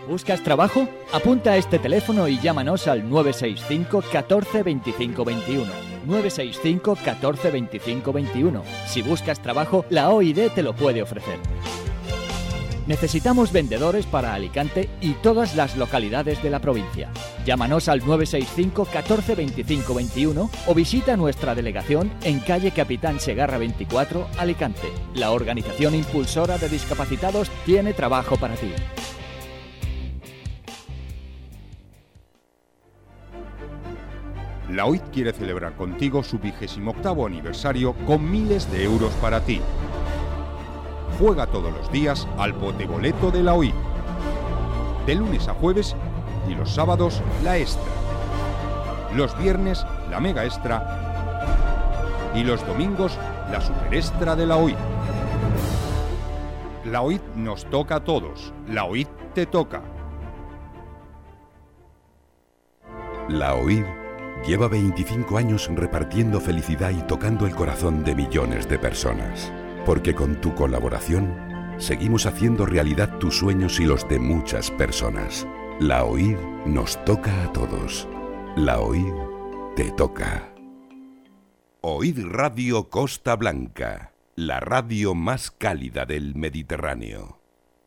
¿Buscas trabajo? Apunta a este teléfono y llámanos al 965 14 25 21. 965 14 25 21. Si buscas trabajo, la OID te lo puede ofrecer. Necesitamos vendedores para Alicante y todas las localidades de la provincia. Llámanos al 965 14 25 21 o visita nuestra delegación en calle Capitán Segarra 24, Alicante. La organización impulsora de discapacitados tiene trabajo para ti. La OID quiere celebrar contigo su 28º aniversario con miles de euros para ti. Juega todos los días al Poteboleto de la OID. De lunes a jueves y los sábados la Extra. Los viernes la Mega Extra. Y los domingos la Super Extra de la OID. La OID nos toca a todos. La OID te toca. La OID lleva 25 años repartiendo felicidad y tocando el corazón de millones de personas. Porque con tu colaboración seguimos haciendo realidad tus sueños y los de muchas personas. La OID nos toca a todos. La OID te toca. OID Radio Costa Blanca, la radio más cálida del Mediterráneo.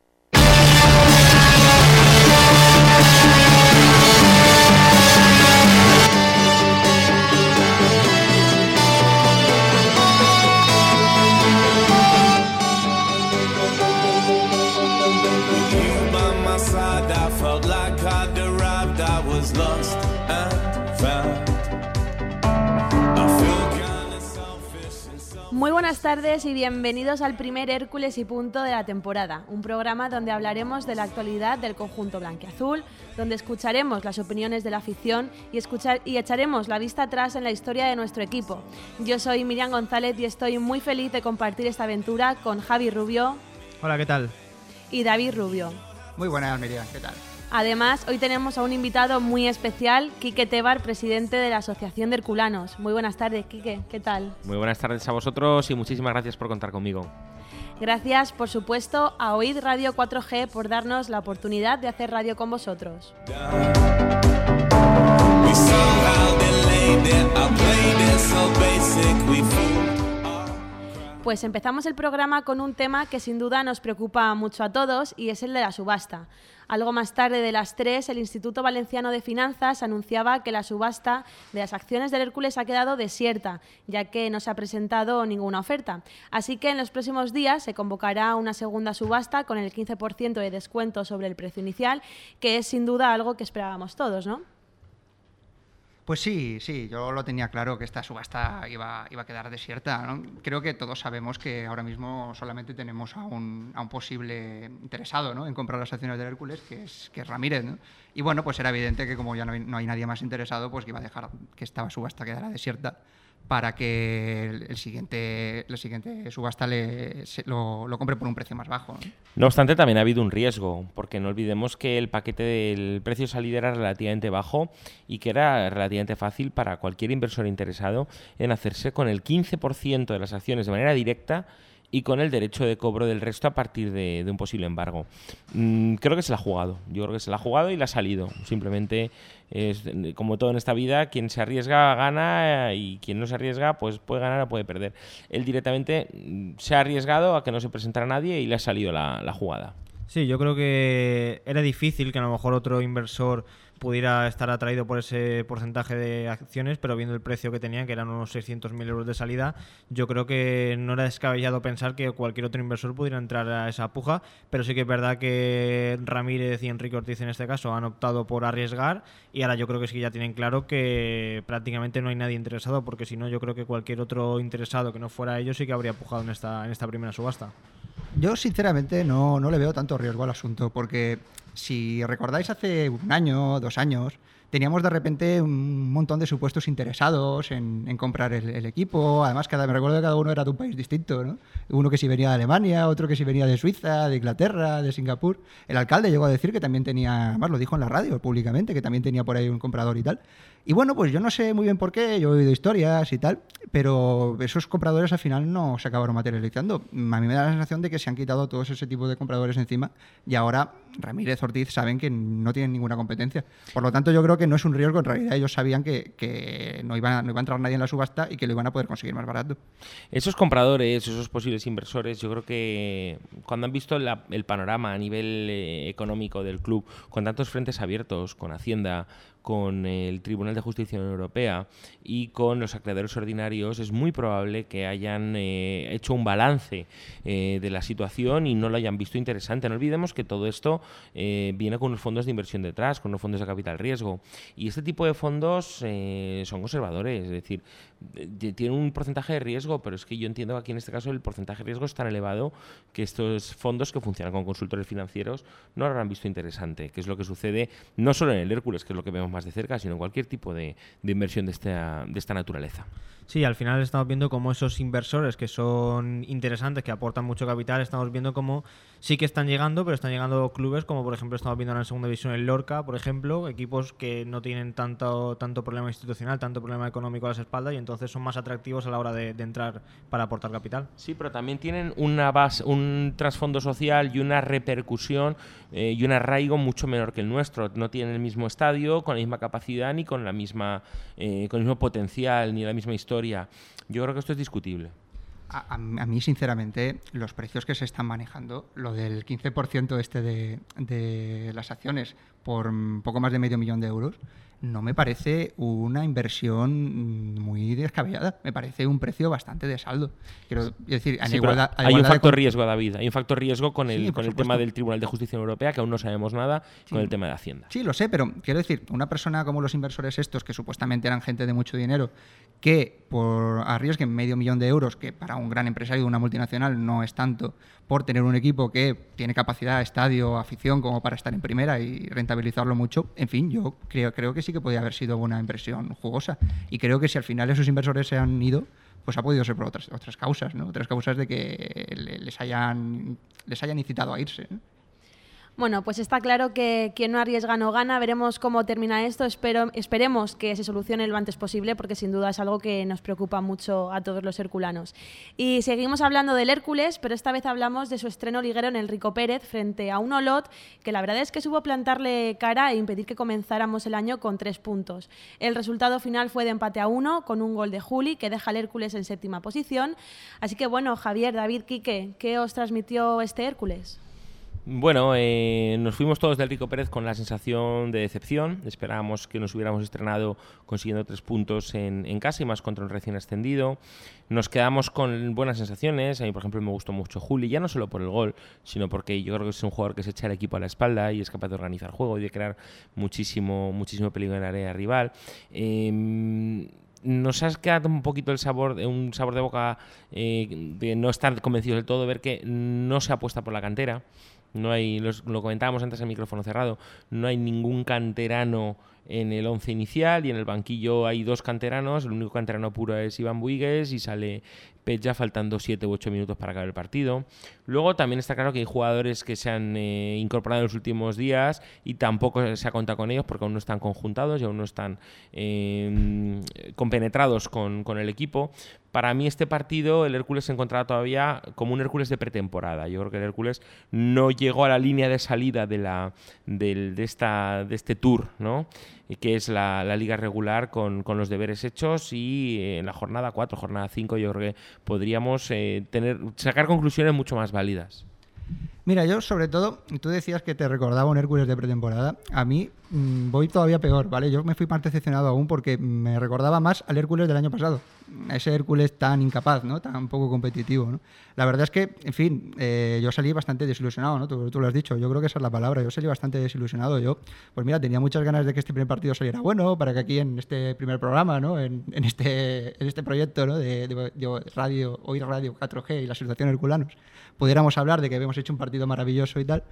Muy buenas tardes y bienvenidos al primer Hércules y Punto de la temporada, un programa donde hablaremos de la actualidad del conjunto blanquiazul, donde escucharemos las opiniones de la afición y echaremos la vista atrás en la historia de nuestro equipo. Yo soy Miriam González y estoy muy feliz de compartir esta aventura con Javi Rubio. Hola, ¿qué tal? Y David Rubio. Muy buenas, Miriam, ¿qué tal? Además, hoy tenemos a un invitado muy especial, Quique Tebar, presidente de la Asociación de Herculanos. Muy buenas tardes, Quique, ¿qué tal? Muy buenas tardes a vosotros y muchísimas gracias por contar conmigo. Gracias, por supuesto, a OID Radio 4G por darnos la oportunidad de hacer radio con vosotros. Pues empezamos el programa con un tema que sin duda nos preocupa mucho a todos y es el de la subasta. Algo más tarde de las 3, el Instituto Valenciano de Finanzas anunciaba que la subasta de las acciones del Hércules ha quedado desierta, ya que no se ha presentado ninguna oferta. Así que en los próximos días se convocará una segunda subasta con el 15% de descuento sobre el precio inicial, que es sin duda algo que esperábamos todos, ¿no? Pues sí, yo lo tenía claro que esta subasta iba a quedar desierta, ¿no? Creo que todos sabemos que ahora mismo solamente tenemos a un posible interesado, ¿no?, en comprar las acciones del Hércules, que es Ramírez, ¿no? Y bueno, pues era evidente que como ya no hay nadie más interesado, pues que iba a dejar que esta subasta quedara desierta para que la siguiente subasta lo compre por un precio más bajo, ¿no? No obstante, también ha habido un riesgo, porque no olvidemos que el paquete del precio de salida era relativamente bajo y que era relativamente fácil para cualquier inversor interesado en hacerse con el 15% de las acciones de manera directa y con el derecho de cobro del resto a partir de un posible embargo. Creo que se la ha jugado. Yo creo que se la ha jugado y la ha salido. Simplemente, es como todo en esta vida, quien se arriesga gana y quien no se arriesga pues puede ganar o puede perder. Él directamente se ha arriesgado a que no se presentara nadie y le ha salido la jugada. Sí, yo creo que era difícil que a lo mejor otro inversor pudiera estar atraído por ese porcentaje de acciones, pero viendo el precio que tenían, que eran unos 600.000 euros de salida, yo creo que no era descabellado pensar que cualquier otro inversor pudiera entrar a esa puja, pero sí que es verdad que Ramírez y Enrique Ortiz en este caso han optado por arriesgar y ahora yo creo que sí que ya tienen claro que prácticamente no hay nadie interesado, porque si no yo creo que cualquier otro interesado que no fuera ellos sí que habría pujado en esta primera subasta. Yo sinceramente no le veo tanto riesgo al asunto, porque si recordáis hace un año, 2 años, teníamos de repente un montón de supuestos interesados en comprar el equipo. Además, me recuerdo que cada uno era de un país distinto, ¿no? Uno que si venía de Alemania, otro que si venía de Suiza, de Inglaterra, de Singapur. El alcalde llegó a decir que también tenía, además lo dijo en la radio públicamente, que también tenía por ahí un comprador y tal. Y bueno, pues yo no sé muy bien por qué, yo he oído historias y tal, pero esos compradores al final no se acabaron materializando. A mí me da la sensación de que se han quitado todos ese tipo de compradores encima y ahora Ramírez, Ortiz saben que no tienen ninguna competencia. Por lo tanto, yo creo que no es un riesgo, en realidad ellos sabían que no iba a entrar nadie en la subasta y que lo iban a poder conseguir más barato. Esos compradores, esos posibles inversores, yo creo que cuando han visto el panorama a nivel económico del club, con tantos frentes abiertos, con Hacienda, con el Tribunal de Justicia Europea y con los acreedores ordinarios, es muy probable que hayan hecho un balance de la situación y no lo hayan visto interesante. No olvidemos que todo esto viene con unos fondos de inversión detrás, con unos fondos de capital riesgo. Y este tipo de fondos son conservadores, es decir, tienen un porcentaje de riesgo, pero es que yo entiendo que aquí en este caso el porcentaje de riesgo es tan elevado que estos fondos que funcionan con consultores financieros no lo habrán visto interesante, que es lo que sucede no solo en el Hércules, que es lo que vemos más de cerca, sino en cualquier tipo de inversión de esta naturaleza. Sí, al final estamos viendo cómo esos inversores que son interesantes, que aportan mucho capital, estamos viendo cómo sí que están llegando, pero están llegando clubes como por ejemplo estamos viendo ahora en segunda división el Lorca, por ejemplo, equipos que no tienen tanto problema institucional, tanto problema económico a las espaldas y entonces son más atractivos a la hora de entrar para aportar capital. Sí, pero también tienen una base, un trasfondo social y una repercusión y un arraigo mucho menor que el nuestro. No tienen el mismo estadio, con la misma capacidad ni con el mismo potencial ni la misma historia. Yo creo que esto es discutible. A mí, sinceramente, los precios que se están manejando, lo del 15% de las acciones por poco más de €500.000, no me parece una inversión muy descabellada. Me parece un precio bastante de saldo. Quiero decir, hay un factor riesgo, David. Hay un factor riesgo con el tema del Tribunal de Justicia Europea, que aún no sabemos nada, con el tema de Hacienda. Sí, lo sé, pero quiero decir, una persona como los inversores estos, que supuestamente eran gente de mucho dinero, que arriesguen €500.000, que para un gran empresario de una multinacional no es tanto, por tener un equipo que tiene capacidad, estadio, afición, como para estar en primera y rentabilizarlo mucho, en fin, yo creo que sí que podía haber sido una inversión jugosa. Y creo que si al final esos inversores se han ido, pues ha podido ser por otras causas, ¿no? Otras causas de que les hayan incitado a irse, ¿no? Bueno, pues está claro que quien no arriesga no gana. Veremos cómo termina esto. Esperemos que se solucione lo antes posible, porque sin duda es algo que nos preocupa mucho a todos los herculanos. Y seguimos hablando del Hércules, pero esta vez hablamos de su estreno liguero en el Rico Pérez frente a un Olot que la verdad es que supo plantarle cara e impedir que comenzáramos el año con 3 puntos. El resultado final fue de empate a 1 con un gol de Juli que deja al Hércules en 7ª posición. Así que bueno, Javier, David, Quique, ¿qué os transmitió este Hércules? Bueno, nos fuimos todos del Rico Pérez con la sensación de decepción. Esperábamos que nos hubiéramos estrenado consiguiendo 3 puntos en casa y más contra un recién ascendido. Nos quedamos con buenas sensaciones. A mí, por ejemplo, me gustó mucho Juli, ya no solo por el gol, sino porque yo creo que es un jugador que se echa el equipo a la espalda y es capaz de organizar juego y de crear muchísimo peligro en el área rival. Nos ha quedado un poquito un sabor de boca de no estar convencidos del todo, ver que no se apuesta por la cantera. No hay, lo comentábamos antes en micrófono cerrado, no hay ningún canterano en el 11 inicial y en el banquillo hay 2 canteranos. El único canterano puro es Iván Buigues y sale Pecha faltando 7 u 8 minutos para acabar el partido. Luego también está claro que hay jugadores que se han incorporado en los últimos días y tampoco se ha contado con ellos porque aún no están conjuntados y aún no están compenetrados con el equipo. Para mí este partido el Hércules se encontraba todavía como un Hércules de pretemporada. Yo creo que el Hércules no llegó a la línea de salida de este tour, ¿no? Que es la liga regular con los deberes hechos, y en la jornada 4, jornada 5 yo creo que podríamos sacar conclusiones mucho más válidas. Mira, yo sobre todo, tú decías que te recordaba un Hércules de pretemporada. A mí voy todavía peor, ¿vale? Yo me fui más decepcionado aún porque me recordaba más al Hércules del año pasado. Ese Hércules tan incapaz, ¿no? Tan poco competitivo, ¿no? La verdad es que, en fin, yo salí bastante desilusionado, ¿no? Tú lo has dicho, yo creo que esa es la palabra. Yo salí bastante desilusionado. Yo, pues mira, tenía muchas ganas de que este primer partido saliera bueno, para que aquí en este primer programa, ¿no? En este proyecto, ¿no? de Hoy Radio 4G y la Asociación Herculanos pudiéramos hablar de que habíamos hecho un partido maravilloso y tal.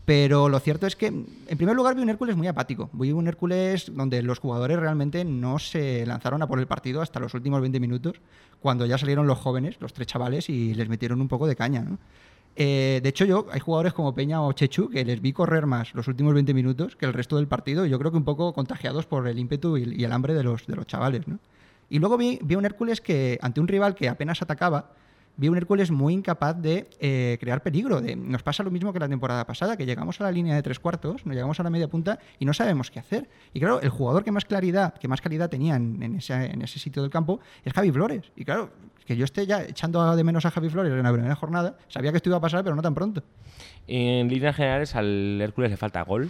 Pero lo cierto es que, en primer lugar, vi un Hércules muy apático. Vi un Hércules donde los jugadores realmente no se lanzaron a por el partido hasta los últimos 20 minutos, cuando ya salieron los jóvenes, los 3 chavales, y les metieron un poco de caña, ¿no? De hecho, hay jugadores como Peña o Chechu que les vi correr más los últimos 20 minutos que el resto del partido, y yo creo que un poco contagiados por el ímpetu y el hambre de los chavales, ¿no? Y luego vi un Hércules que, ante un rival que apenas atacaba, vi un Hércules muy incapaz de crear peligro. Nos pasa lo mismo que la temporada pasada, que llegamos a la línea de 3/4, nos llegamos a la media punta y no sabemos qué hacer. Y claro, el jugador que más calidad tenía en ese sitio del campo es Javi Flores. Y claro, que yo esté ya echando de menos a Javi Flores en la primera jornada, sabía que esto iba a pasar, pero no tan pronto. En líneas generales, al Hércules le falta gol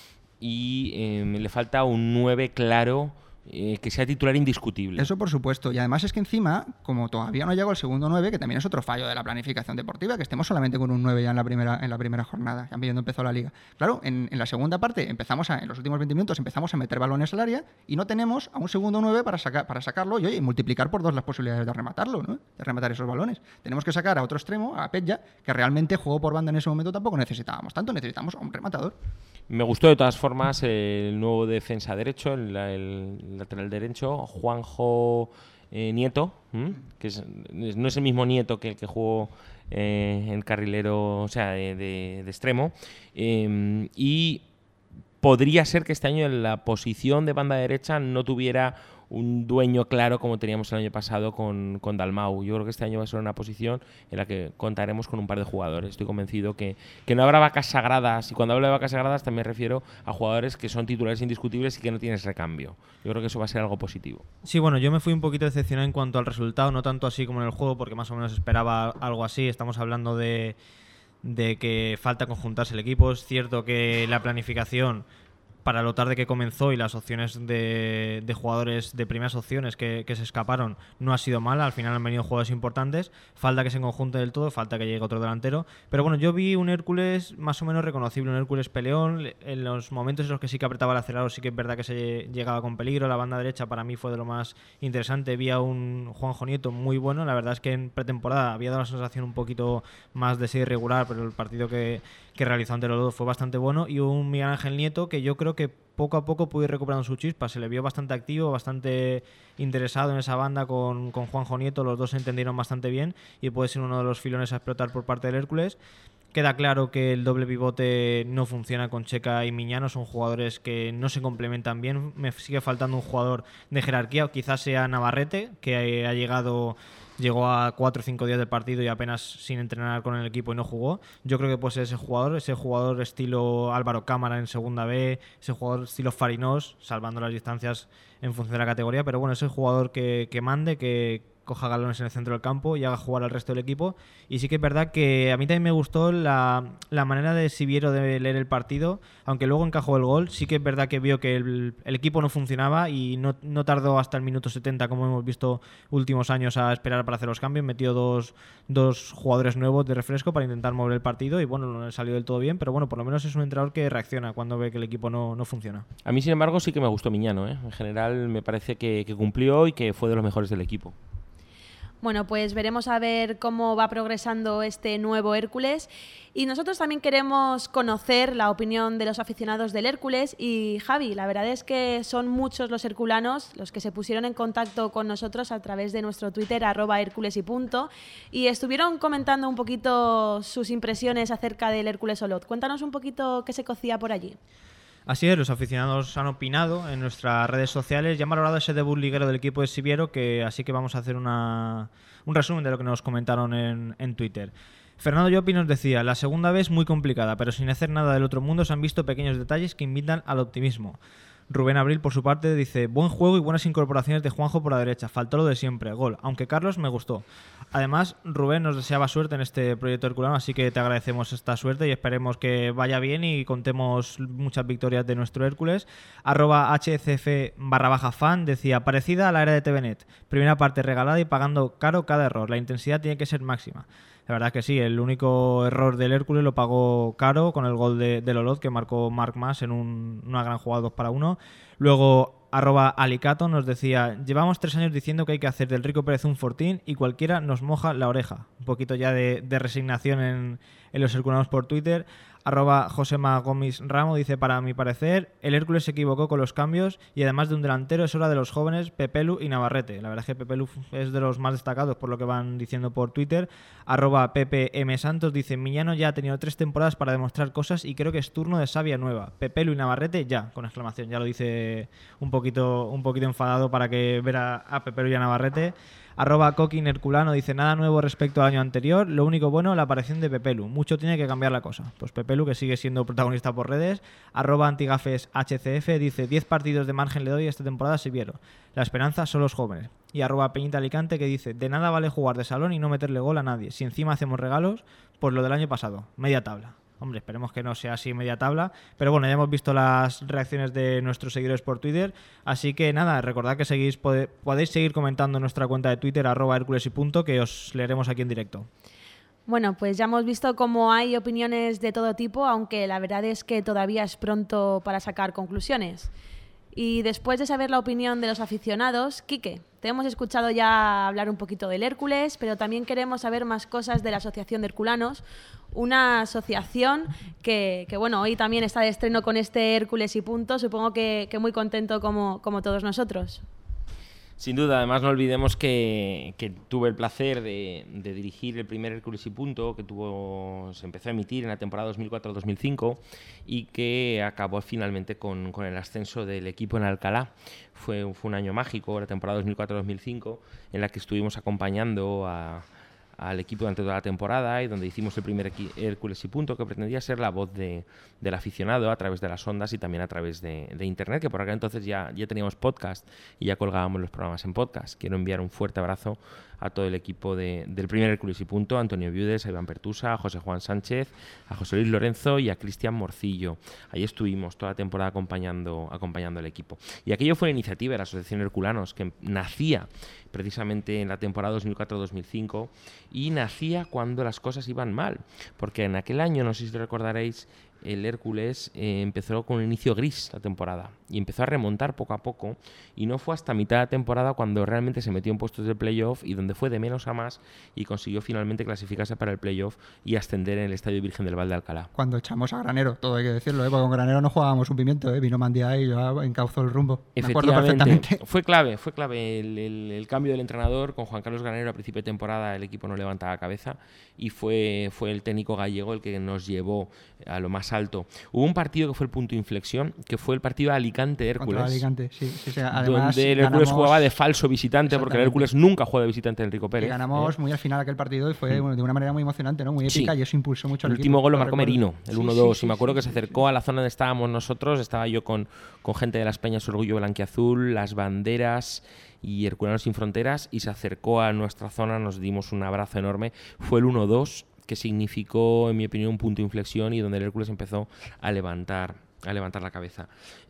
y le falta un 9 claro, que sea titular indiscutible. Eso por supuesto. Y además es que encima, como todavía no llegó el segundo 9, que también es otro fallo de la planificación deportiva, que estemos solamente con un 9 ya en la primera jornada, ya viendo empezó la liga. Claro, en la segunda parte, en los últimos 20 minutos empezamos a meter balones al área y no tenemos a un segundo 9 para sacarlo y multiplicar por 2 las posibilidades de rematarlo, ¿no? De rematar esos balones. Tenemos que sacar a otro extremo, a Petja, que realmente jugó por banda en ese momento tampoco necesitábamos tanto, necesitamos a un rematador. Me gustó de todas formas el nuevo defensa derecho, el lateral derecho, Juanjo Nieto, que no es el mismo Nieto que el que jugó en carrilero, o sea, de extremo, y podría ser que este año en la posición de banda derecha no tuviera un dueño claro como teníamos el año pasado con Dalmau. Yo creo que este año va a ser una posición en la que contaremos con un par de jugadores. Estoy convencido que no habrá vacas sagradas, y cuando hablo de vacas sagradas también me refiero a jugadores que son titulares indiscutibles y que no tienes recambio. Yo creo que eso va a ser algo positivo. Sí, bueno, yo me fui un poquito decepcionado en cuanto al resultado, no tanto así como en el juego, porque más o menos esperaba algo así. Estamos hablando de que falta conjuntarse el equipo. Es cierto que la planificación, para lo tarde que comenzó y las opciones de jugadores de primeras opciones que se escaparon, no ha sido mala. Al final han venido jugadores importantes. Falta que se conjunte del todo, falta que llegue otro delantero. Pero bueno, yo vi un Hércules más o menos reconocible, un Hércules peleón. En los momentos en los que sí que apretaba el acelerador, sí que es verdad que se llegaba con peligro. La banda derecha para mí fue de lo más interesante. Vi a un Juanjo Nieto muy bueno. La verdad es que en pretemporada había dado la sensación un poquito más de ser irregular, pero el partido que realizó ante los dos fue bastante bueno. Y un Miguel Ángel Nieto que yo creo que poco a poco pudo ir recuperando su chispa. Se le vio bastante activo, bastante interesado en esa banda con Juanjo Nieto. Los dos se entendieron bastante bien y puede ser uno de los filones a explotar por parte del Hércules. Queda claro que el doble pivote no funciona con Checa y Miñano. Son jugadores que no se complementan bien. Me sigue faltando un jugador de jerarquía, o quizás sea Navarrete, que llegó a 4 o 5 días del partido y apenas sin entrenar con el equipo y no jugó. Yo creo que puede ser ese jugador estilo Álvaro Cámara en segunda B, ese jugador estilo Farinós, salvando las distancias en función de la categoría, pero bueno, ese jugador que mande, que coja galones en el centro del campo y haga jugar al resto del equipo. Y sí que es verdad que a mí también me gustó la manera de Siviero de leer el partido, aunque luego encajó el gol. Sí que es verdad que vio que el equipo no funcionaba y no tardó hasta el minuto 70, como hemos visto últimos años, a esperar para hacer los cambios. Metió dos jugadores nuevos de refresco para intentar mover el partido y bueno, no salió del todo bien, pero bueno, por lo menos es un entrenador que reacciona cuando ve que el equipo no funciona. A mí, sin embargo, sí que me gustó Miñano, ¿eh? En general me parece que cumplió y que fue de los mejores del equipo. Bueno, pues veremos a ver cómo va progresando este nuevo Hércules. Y nosotros también queremos conocer la opinión de los aficionados del Hércules. Y Javi, la verdad es que son muchos los herculanos los que se pusieron en contacto con nosotros a través de nuestro Twitter, @Hércules_y y estuvieron comentando un poquito sus impresiones acerca del Hércules Olot. Cuéntanos un poquito qué se cocía por allí. Así es, los aficionados han opinado en nuestras redes sociales y han valorado ese debut liguero del equipo de Siviero, así que vamos a hacer un resumen de lo que nos comentaron en Twitter. Fernando Llopi nos decía: la segunda vez muy complicada, pero sin hacer nada del otro mundo se han visto pequeños detalles que invitan al optimismo. Rubén Abril, por su parte, dice: buen juego y buenas incorporaciones de Juanjo por la derecha, faltó lo de siempre, gol, aunque Carlos me gustó. Además, Rubén nos deseaba suerte en este proyecto herculano, así que te agradecemos esta suerte y esperemos que vaya bien y contemos muchas victorias de nuestro Hércules. @HCF_fan decía: parecida a la era de TVNet, primera parte regalada y pagando caro cada error, la intensidad tiene que ser máxima. La verdad que sí, el único error del Hércules lo pagó caro con el gol de Olot que marcó Marc Mas en una gran jugada 2-1. Luego @Alicato nos decía: llevamos 3 años diciendo que hay que hacer del Rico Pérez un fortín y cualquiera nos moja la oreja. Un poquito ya de resignación en los herculanos por Twitter. @Josema Gomis Ramo dice: para mi parecer, el Hércules se equivocó con los cambios y además de un delantero es hora de los jóvenes Pepelu y Navarrete. La verdad es que Pepelu es de los más destacados por lo que van diciendo por Twitter. @PPM Santos dice: Miñano ya ha tenido 3 temporadas para demostrar cosas y creo que es turno de savia nueva. Pepelu y Navarrete ya, con exclamación. Ya lo dice un poquito enfadado para que ver a Pepelu y a Navarrete. @Coquin Herculano dice: nada nuevo respecto al año anterior, lo único bueno, la aparición de Pepelu. Mucho tiene que cambiar la cosa. Pues Pepelu, que sigue siendo protagonista por redes. @Antigafes HCF dice: 10 partidos de margen le doy esta temporada si viero. La esperanza son los jóvenes. Y @Peñita Alicante, que dice: de nada vale jugar de salón y no meterle gol a nadie. Si encima hacemos regalos, pues lo del año pasado, media tabla. Hombre, esperemos que no sea así media tabla. Pero bueno, ya hemos visto las reacciones de nuestros seguidores por Twitter. Así que nada, recordad que podéis seguir comentando en nuestra cuenta de Twitter, @Hercules_y_punto, que os leeremos aquí en directo. Bueno, pues ya hemos visto cómo hay opiniones de todo tipo, aunque la verdad es que todavía es pronto para sacar conclusiones. Y después de saber la opinión de los aficionados, Quique, te hemos escuchado ya hablar un poquito del Hércules, pero también queremos saber más cosas de la Asociación de Herculanos, una asociación que bueno, hoy también está de estreno con este Hércules y punto, supongo que muy contento como todos nosotros. Sin duda, además no olvidemos que tuve el placer de dirigir el primer Hércules y punto, que se empezó a emitir en la temporada 2004-2005 y que acabó finalmente con el ascenso del equipo en Alcalá. Fue un año mágico, la temporada 2004-2005, en la que estuvimos acompañando al equipo durante toda la temporada y donde hicimos el primer Hércules y punto, que pretendía ser la voz del aficionado a través de las ondas y también a través de internet, que por aquel entonces ya teníamos podcast y ya colgábamos los programas en podcast. Quiero enviar un fuerte abrazo a todo el equipo del primer Hércules y punto, a Antonio Viudes, a Iván Pertusa, a José Juan Sánchez, a José Luis Lorenzo y a Cristian Morcillo. Ahí estuvimos toda la temporada acompañando al equipo. Y aquello fue una iniciativa de la Asociación Herculanos que nacía precisamente en la temporada 2004-2005 y nacía cuando las cosas iban mal, porque en aquel año, no sé si recordaréis, el Hércules empezó con un inicio gris la temporada y empezó a remontar poco a poco y no fue hasta mitad de temporada cuando realmente se metió en puestos de playoff y donde fue de menos a más y consiguió finalmente clasificarse para el playoff y ascender en el Estadio Virgen del Val de Alcalá. Cuando echamos a Granero, todo hay que decirlo, porque con Granero no jugábamos un pimiento, vino Mandía y yo encauzó el rumbo. Me acuerdo perfectamente. Fue clave el cambio del entrenador con Juan Carlos Granero a principio de temporada. El equipo no levantaba cabeza y fue el técnico gallego el que nos llevó a lo más alto. Hubo un partido que fue el punto de inflexión, que fue el partido de Alicante-Hércules. Contra Alicante, sí. Además, donde el Hércules jugaba de falso visitante, porque el Hércules nunca juega de visitante en Enrico Pérez. Y ganamos muy al final aquel partido y fue de una manera muy emocionante, ¿no? Muy épica, y eso impulsó mucho al equipo. El último gol lo marcó Merino, el 1-2, y me acuerdo que se acercó a la zona donde estábamos nosotros, estaba yo con gente de las Peñas Orgullo Blanquiazul, las banderas y Herculanos Sin Fronteras, y se acercó a nuestra zona, nos dimos un abrazo enorme. Fue el 1-2, que significó, en mi opinión, un punto de inflexión y donde el Hércules empezó a levantar la cabeza.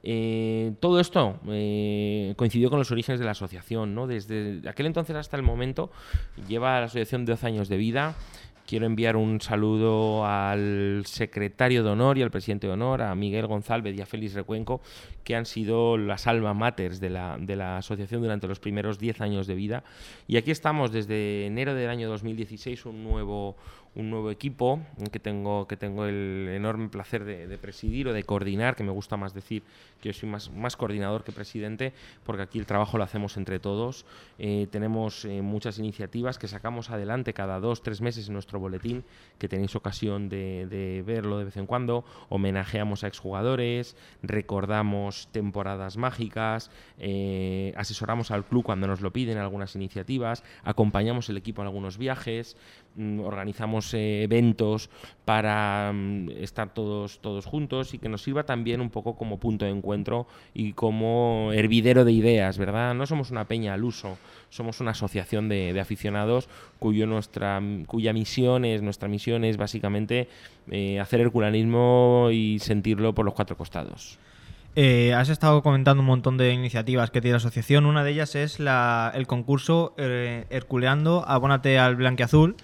Todo esto coincidió con los orígenes de la asociación, ¿no? Desde aquel entonces hasta el momento lleva la asociación 12 años de vida. Quiero enviar un saludo al secretario de honor y al presidente de honor, a Miguel González y a Félix Recuenco, que han sido las alma maters de la asociación durante los primeros 10 años de vida. Y aquí estamos desde enero del año 2016, un nuevo equipo que tengo el enorme placer de presidir o de coordinar, que me gusta más decir que yo soy más coordinador que presidente, porque aquí el trabajo lo hacemos entre todos. Tenemos muchas iniciativas que sacamos adelante cada 2-3 meses en nuestro boletín, que tenéis ocasión de verlo de vez en cuando. Homenajeamos a exjugadores, recordamos temporadas mágicas, asesoramos al club cuando nos lo piden algunas iniciativas, acompañamos el equipo en algunos viajes, organizamos eventos para estar todos juntos y que nos sirva también un poco como punto de encuentro y como hervidero de ideas, ¿verdad? No somos una peña al uso, somos una asociación de aficionados nuestra misión es básicamente hacer herculanismo y sentirlo por los 4 costados. Has estado comentando un montón de iniciativas que tiene la asociación. Una de ellas es el concurso Herculeando Abónate al Blanquiazul,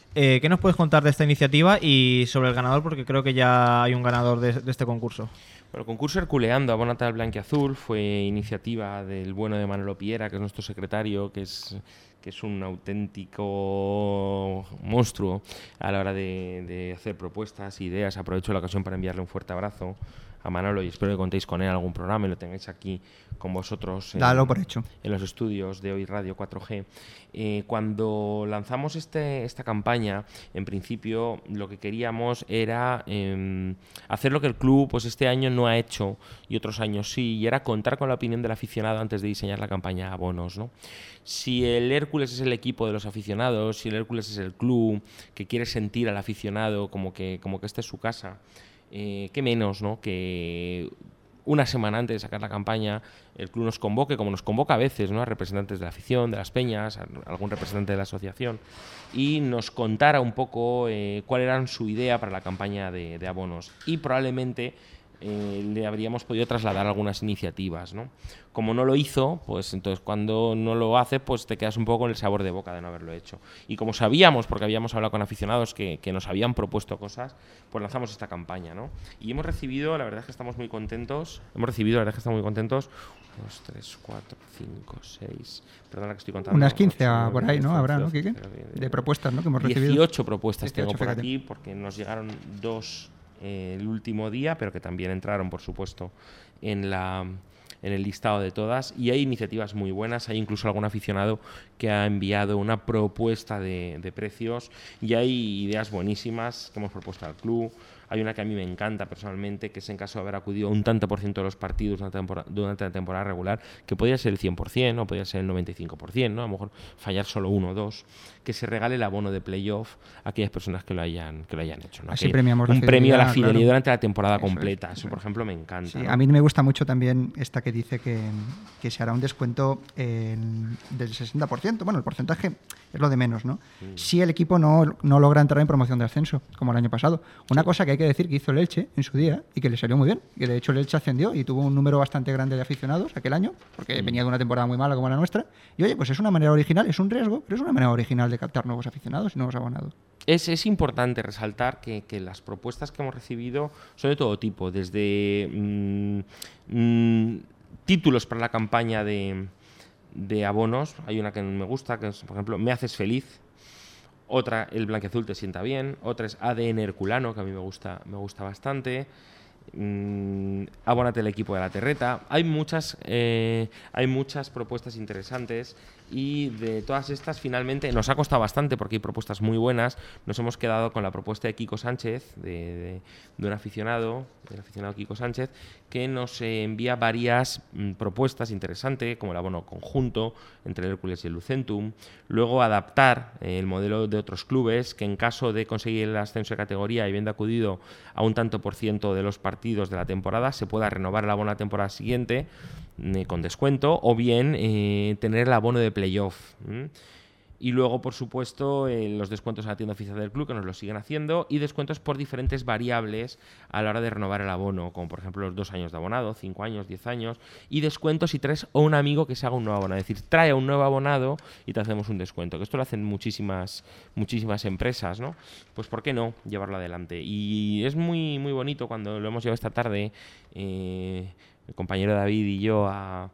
¿Qué nos puedes contar de esta iniciativa y sobre el ganador? Porque creo que ya hay un ganador de este concurso. Bueno, el concurso Herculeando Abónate al Blanquiazul fue iniciativa del bueno de Manolo Piera, que es nuestro secretario, que es un auténtico monstruo a la hora de hacer propuestas, ideas. Aprovecho la ocasión para enviarle un fuerte abrazo a Manolo y espero que contéis con él en algún programa y lo tengáis aquí con vosotros Dalo por hecho. En los estudios de Hoy Radio 4G. Cuando lanzamos esta campaña, en principio lo que queríamos era hacer lo que el club pues este año no ha hecho y otros años sí, y era contar con la opinión del aficionado antes de diseñar la campaña abonos, ¿no? Si el Hércules es el equipo de los aficionados, si el Hércules es el club que quiere sentir al aficionado como que esta es su casa, qué menos, ¿no? Que una semana antes de sacar la campaña el club nos convoque, como nos convoca a veces, ¿no? A representantes de la afición, de las peñas, a algún representante de la asociación, y nos contara un poco cuál era su idea para la campaña de abonos. Y probablemente le habríamos podido trasladar algunas iniciativas, ¿no? Como no lo hizo, pues entonces cuando no lo hace, pues te quedas un poco con el sabor de boca de no haberlo hecho. Y como sabíamos, porque habíamos hablado con aficionados que nos habían propuesto cosas, pues lanzamos esta campaña, ¿no? Y hemos recibido, la verdad es que estamos muy contentos, 1, 2, 3, 4, 5, 6, perdona que estoy contando. Unas 15 8, 9, por ahí, ¿no? 11, Habrá, ¿no, 12, Quique? De propuestas, ¿no? Que hemos recibido. 18 propuestas 18, tengo por fíjate. aquí, porque nos llegaron 2 el último día, pero que también entraron, por supuesto, en el listado de todas, y hay iniciativas muy buenas. Hay incluso algún aficionado que ha enviado una propuesta de precios, y hay ideas buenísimas que hemos propuesto al club. Hay una que a mí me encanta personalmente, que es en caso de haber acudido un tanto por ciento de los partidos durante la temporada regular, que podría ser el 100% o podría ser el 95%, ¿no? A lo mejor fallar solo 1 o 2, que se regale el abono de playoff a aquellas personas que lo hayan hecho, ¿no? Así premiamos un premio a la fidelidad, claro, durante la temporada Eso completa. es. Eso, por ejemplo, me encanta. Sí, ¿no? a mí me gusta mucho también esta que dice que se hará un descuento del 60%. Bueno, el porcentaje es lo de menos, ¿no? Si el equipo no logra entrar en promoción de ascenso, como el año pasado. Una cosa que hay que decir que hizo el Elche en su día y que le salió muy bien, que de hecho el Elche ascendió y tuvo un número bastante grande de aficionados aquel año, porque venía de una temporada muy mala como la nuestra. Y oye, pues es una manera original, es un riesgo, pero es una manera original de captar nuevos aficionados y nuevos abonados. Es importante resaltar que las propuestas que hemos recibido son de todo tipo, desde títulos para la campaña de abonos. Hay una que me gusta, que es, por ejemplo, Me haces feliz. Otra, El blanquiazul te sienta bien. Otra es ADN herculano, que a mí me gusta bastante. Abónate al equipo de la terreta. Hay muchas propuestas interesantes, y de todas estas finalmente nos ha costado bastante porque hay propuestas muy buenas. Nos hemos quedado con la propuesta de Kiko Sánchez, de un aficionado, del aficionado Kiko Sánchez, que nos envía varias propuestas interesantes, como el abono conjunto entre el Hércules y el Lucentum. Luego adaptar el modelo de otros clubes, que en caso de conseguir el ascenso de categoría y habiendo acudido a un tanto por ciento de los partidos de la temporada, se pueda renovar el abono a la temporada siguiente con descuento, o bien tener el abono de playoff. Y luego, por supuesto, los descuentos a la tienda oficial del club, que nos lo siguen haciendo, y descuentos por diferentes variables a la hora de renovar el abono, como por ejemplo los 2 años de abonado, 5 años, 10 años, y descuentos si traes a un amigo que se haga un nuevo abonado. Es decir, trae a un nuevo abonado y te hacemos un descuento, que esto lo hacen muchísimas empresas, ¿no? Pues ¿por qué no llevarlo adelante? Y es muy, muy bonito cuando lo hemos llevado esta tarde, el compañero David y yo, a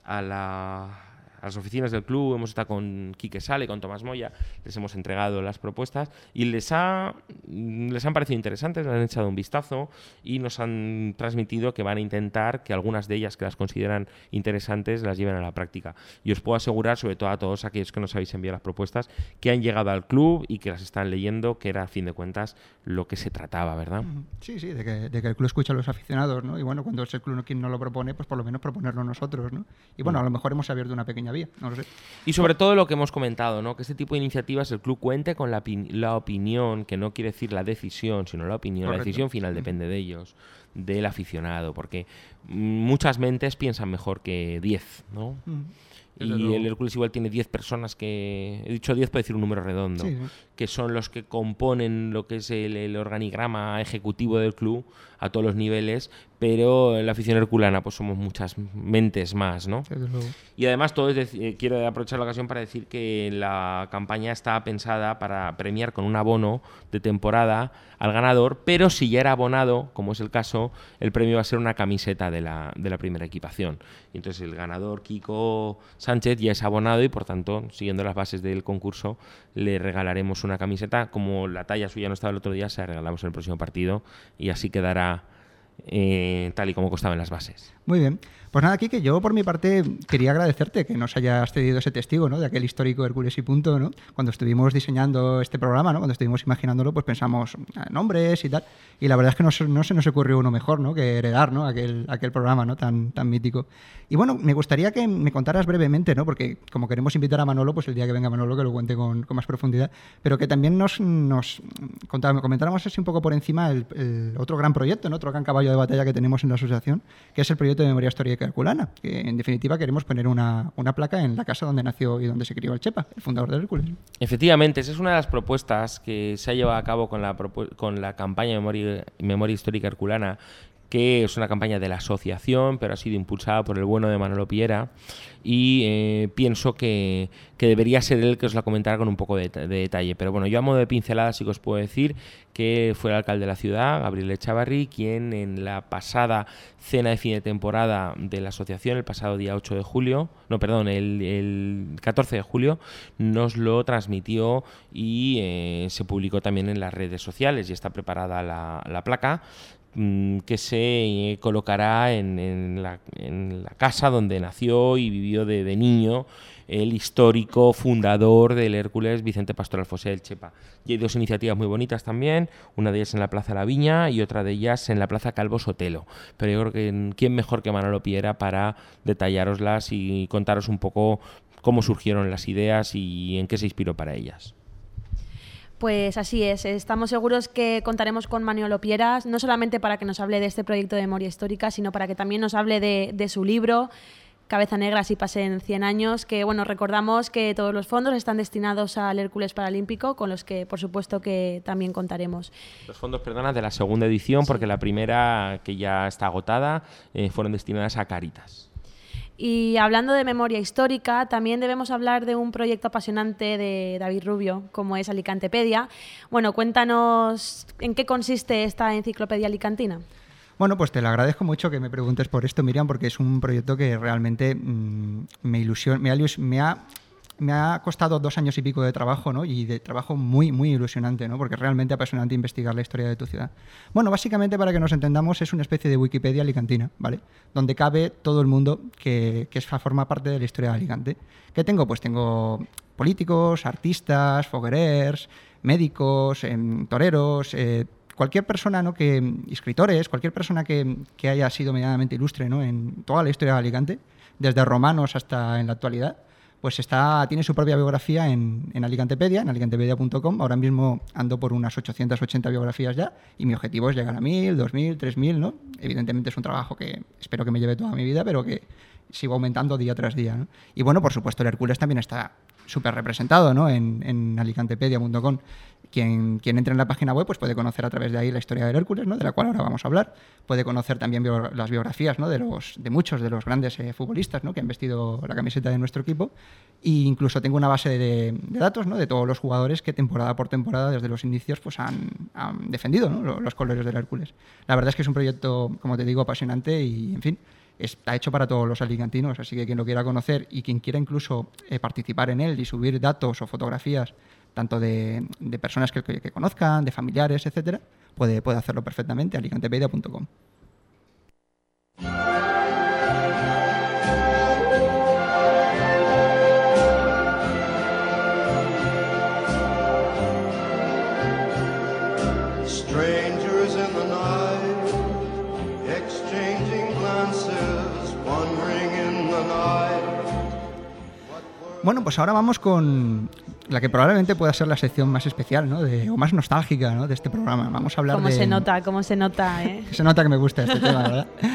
las oficinas del club. Hemos estado con Quique Sale, con Tomás Moya, les hemos entregado las propuestas y les han parecido interesantes, les han echado un vistazo y nos han transmitido que van a intentar que algunas de ellas que las consideran interesantes las lleven a la práctica. Y os puedo asegurar, sobre todo a todos aquellos que nos habéis enviado las propuestas, que han llegado al club y que las están leyendo, que era a fin de cuentas lo que se trataba, ¿verdad? Sí, de que el club escucha a los aficionados, ¿no? Y bueno, cuando es el club quien no lo propone, pues por lo menos proponerlo nosotros, ¿no? Y bueno, a lo mejor hemos abierto una pequeña vía, no lo sé. Y sobre todo lo que hemos comentado, ¿no? Que este tipo de iniciativas el club cuente con la opinión, que no quiere decir la decisión, sino la opinión. Correcto. La decisión final depende de ellos, del aficionado, porque muchas mentes piensan mejor que 10, ¿no? Y el Hércules igual tiene 10 personas que... He dicho 10 para decir un número redondo. Sí. Que son los que componen lo que es el organigrama ejecutivo del club, a todos los niveles, pero en la afición herculana pues somos muchas mentes más, ¿no? Y además quiero aprovechar la ocasión para decir que la campaña está pensada para premiar con un abono de temporada al ganador, pero si ya era abonado, como es el caso, el premio va a ser una camiseta de la primera equipación. Y entonces el ganador, Kiko Sánchez, ya es abonado y por tanto, siguiendo las bases del concurso, le regalaremos una camiseta. Como la talla suya no estaba el otro día, se la regalamos en el próximo partido y así quedará tal y como constaba en las bases. Muy bien. Pues nada, Quique, yo por mi parte quería agradecerte que nos hayas cedido ese testigo, ¿no?, de aquel histórico Hércules y punto, ¿no? Cuando estuvimos diseñando este programa, ¿no?, cuando estuvimos imaginándolo, pues pensamos nombres y tal, y la verdad es que no se nos ocurrió uno mejor, ¿no?, que heredar, ¿no?, aquel programa, ¿no?, tan mítico. Y bueno, me gustaría que me contaras brevemente, ¿no?, porque como queremos invitar a Manolo, pues el día que venga Manolo que lo cuente con más profundidad, pero que también nos comentáramos así un poco por encima el otro gran proyecto, ¿no?, otro gran caballo de batalla que tenemos en la asociación, que es el proyecto de memoria histórica herculana, que en definitiva queremos poner una placa en la casa donde nació y donde se crió el Chepa, el fundador de Hércules. Efectivamente, esa es una de las propuestas que se ha llevado a cabo con la campaña Memoria Histórica Herculana, que es una campaña de la asociación, pero ha sido impulsada por el bueno de Manolo Piera, y pienso que debería ser él que os la comentara con un poco de detalle. Pero bueno, yo a modo de pincelada sí que os puedo decir que fue el alcalde de la ciudad, Gabriel Echavarri, quien en la pasada cena de fin de temporada de la asociación, el pasado día 8 de julio, el 14 de julio, nos lo transmitió y se publicó también en las redes sociales y está preparada la placa que se colocará en la casa donde nació y vivió de niño el histórico fundador del Hércules, Vicente Pastor Alfosé del Chepa. Y hay dos iniciativas muy bonitas también, una de ellas en la Plaza La Viña y otra de ellas en la Plaza Calvo Sotelo. Pero yo creo que quién mejor que Manolo Piera para detallároslas y contaros un poco cómo surgieron las ideas y en qué se inspiró para ellas. Pues así es, estamos seguros que contaremos con Manolo Piera, no solamente para que nos hable de este proyecto de memoria histórica, sino para que también nos hable de su libro, Cabeza Negra, si pasen 100 años, que bueno, recordamos que todos los fondos están destinados al Hércules Paralímpico, con los que por supuesto que también contaremos. Los fondos, de la segunda edición, porque la primera, que ya está agotada, fueron destinadas a Cáritas. Y hablando de memoria histórica, también debemos hablar de un proyecto apasionante de David Rubio, como es Alicantepedia. Bueno, cuéntanos en qué consiste esta enciclopedia alicantina. Bueno, pues te lo agradezco mucho que me preguntes por esto, Miriam, porque es un proyecto que realmente me ha costado 2 años y pico de trabajo, ¿no? Y de trabajo muy, muy ilusionante, ¿no? Porque es realmente apasionante investigar la historia de tu ciudad. Bueno, básicamente, para que nos entendamos, es una especie de Wikipedia alicantina, ¿vale? Donde cabe todo el mundo que forma parte de la historia de Alicante. ¿Qué tengo? Pues tengo políticos, artistas, foguerers, médicos, toreros, cualquier persona, ¿no?, escritores, cualquier persona que haya sido medianamente ilustre, ¿no?, en toda la historia de Alicante, desde romanos hasta en la actualidad, pues tiene su propia biografía en Alicantepedia, en alicantepedia.com. Ahora mismo ando por unas 880 biografías ya y mi objetivo es llegar a 1000, 2000, 3000, ¿no? Evidentemente es un trabajo que espero que me lleve toda mi vida, pero que sigo aumentando día tras día, ¿no? Y bueno, por supuesto, el Hércules también está súper representado, ¿no?, en alicantepedia.com. Quien entre en la página web pues puede conocer a través de ahí la historia del Hércules, ¿no?, de la cual ahora vamos a hablar. Puede conocer también las biografías, ¿no?, de muchos de los grandes futbolistas, ¿no?, que han vestido la camiseta de nuestro equipo. E incluso tengo una base de datos, ¿no?, de todos los jugadores que temporada por temporada desde los inicios pues han defendido, ¿no?, los colores del Hércules. La verdad es que es un proyecto, como te digo, apasionante y, en fin, está hecho para todos los alicantinos, así que quien lo quiera conocer y quien quiera incluso participar en él y subir datos o fotografías tanto de personas que conozcan, de familiares, etcétera, puede hacerlo perfectamente, alicantepedia.com. Strangers in the night, exchanging glances, wandering in the night. Bueno, pues ahora vamos con la que probablemente pueda ser la sección más especial, ¿no?, o más nostálgica, ¿no?, de este programa. Vamos a hablar ¿Cómo se nota, ¿eh? Se nota que me gusta este tema, ¿verdad?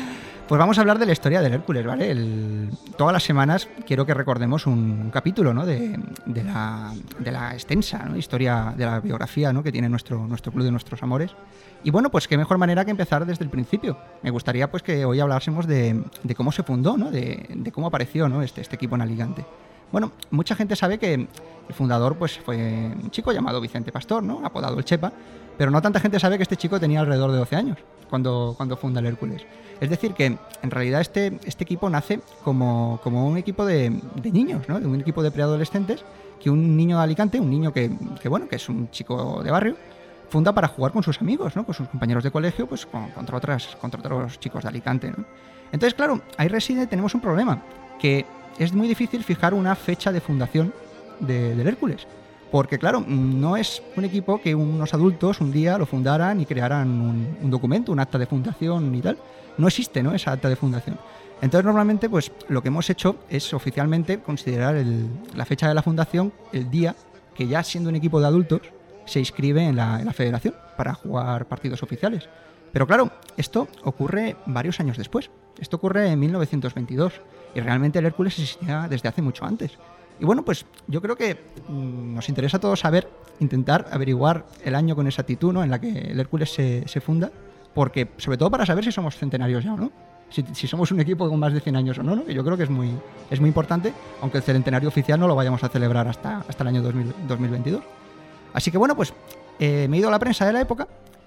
Pues vamos a hablar de la historia del Hércules, ¿vale? Todas las semanas quiero que recordemos un capítulo, ¿no? de la extensa, ¿no? Historia de la biografía, ¿no? Que tiene nuestro club de nuestros amores. Y bueno, pues qué mejor manera que empezar desde el principio. Me gustaría pues que hoy hablásemos de cómo se fundó, ¿no? De cómo apareció, ¿no? este equipo en Alicante. Bueno, mucha gente sabe que el fundador pues fue un chico llamado Vicente Pastor, ¿no? Apodado el Chepa, pero no tanta gente sabe que este chico tenía alrededor de 12 años cuando funda el Hércules. Es decir, que en realidad este equipo nace como un equipo de niños, ¿no? De un equipo de preadolescentes que un niño de Alicante, un niño que es un chico de barrio, funda para jugar con sus amigos, ¿no? Con sus compañeros de colegio, pues contra otros chicos de Alicante, ¿no? Entonces, claro, ahí tenemos un problema, que es muy difícil fijar una fecha de fundación del Hércules. Porque, claro, no es un equipo que unos adultos un día lo fundaran y crearan un documento, un acta de fundación y tal. No existe, ¿no? Esa acta de fundación. Entonces, normalmente, pues lo que hemos hecho es oficialmente considerar la fecha de la fundación el día que, ya siendo un equipo de adultos, se inscribe en la federación para jugar partidos oficiales. Pero claro, esto ocurre varios años después. Esto ocurre en 1922 y realmente el Hércules existía desde hace mucho antes. Y bueno, pues yo creo que nos interesa a todos intentar averiguar el año con exactitud, ¿no? En la que el Hércules se funda, porque sobre todo para saber si somos centenarios ya o no, si somos un equipo con más de 100 años o no, ¿no? Que yo creo que es muy importante, aunque el centenario oficial no lo vayamos a celebrar hasta el año 2022. Así que bueno, pues me he ido a la prensa de la época.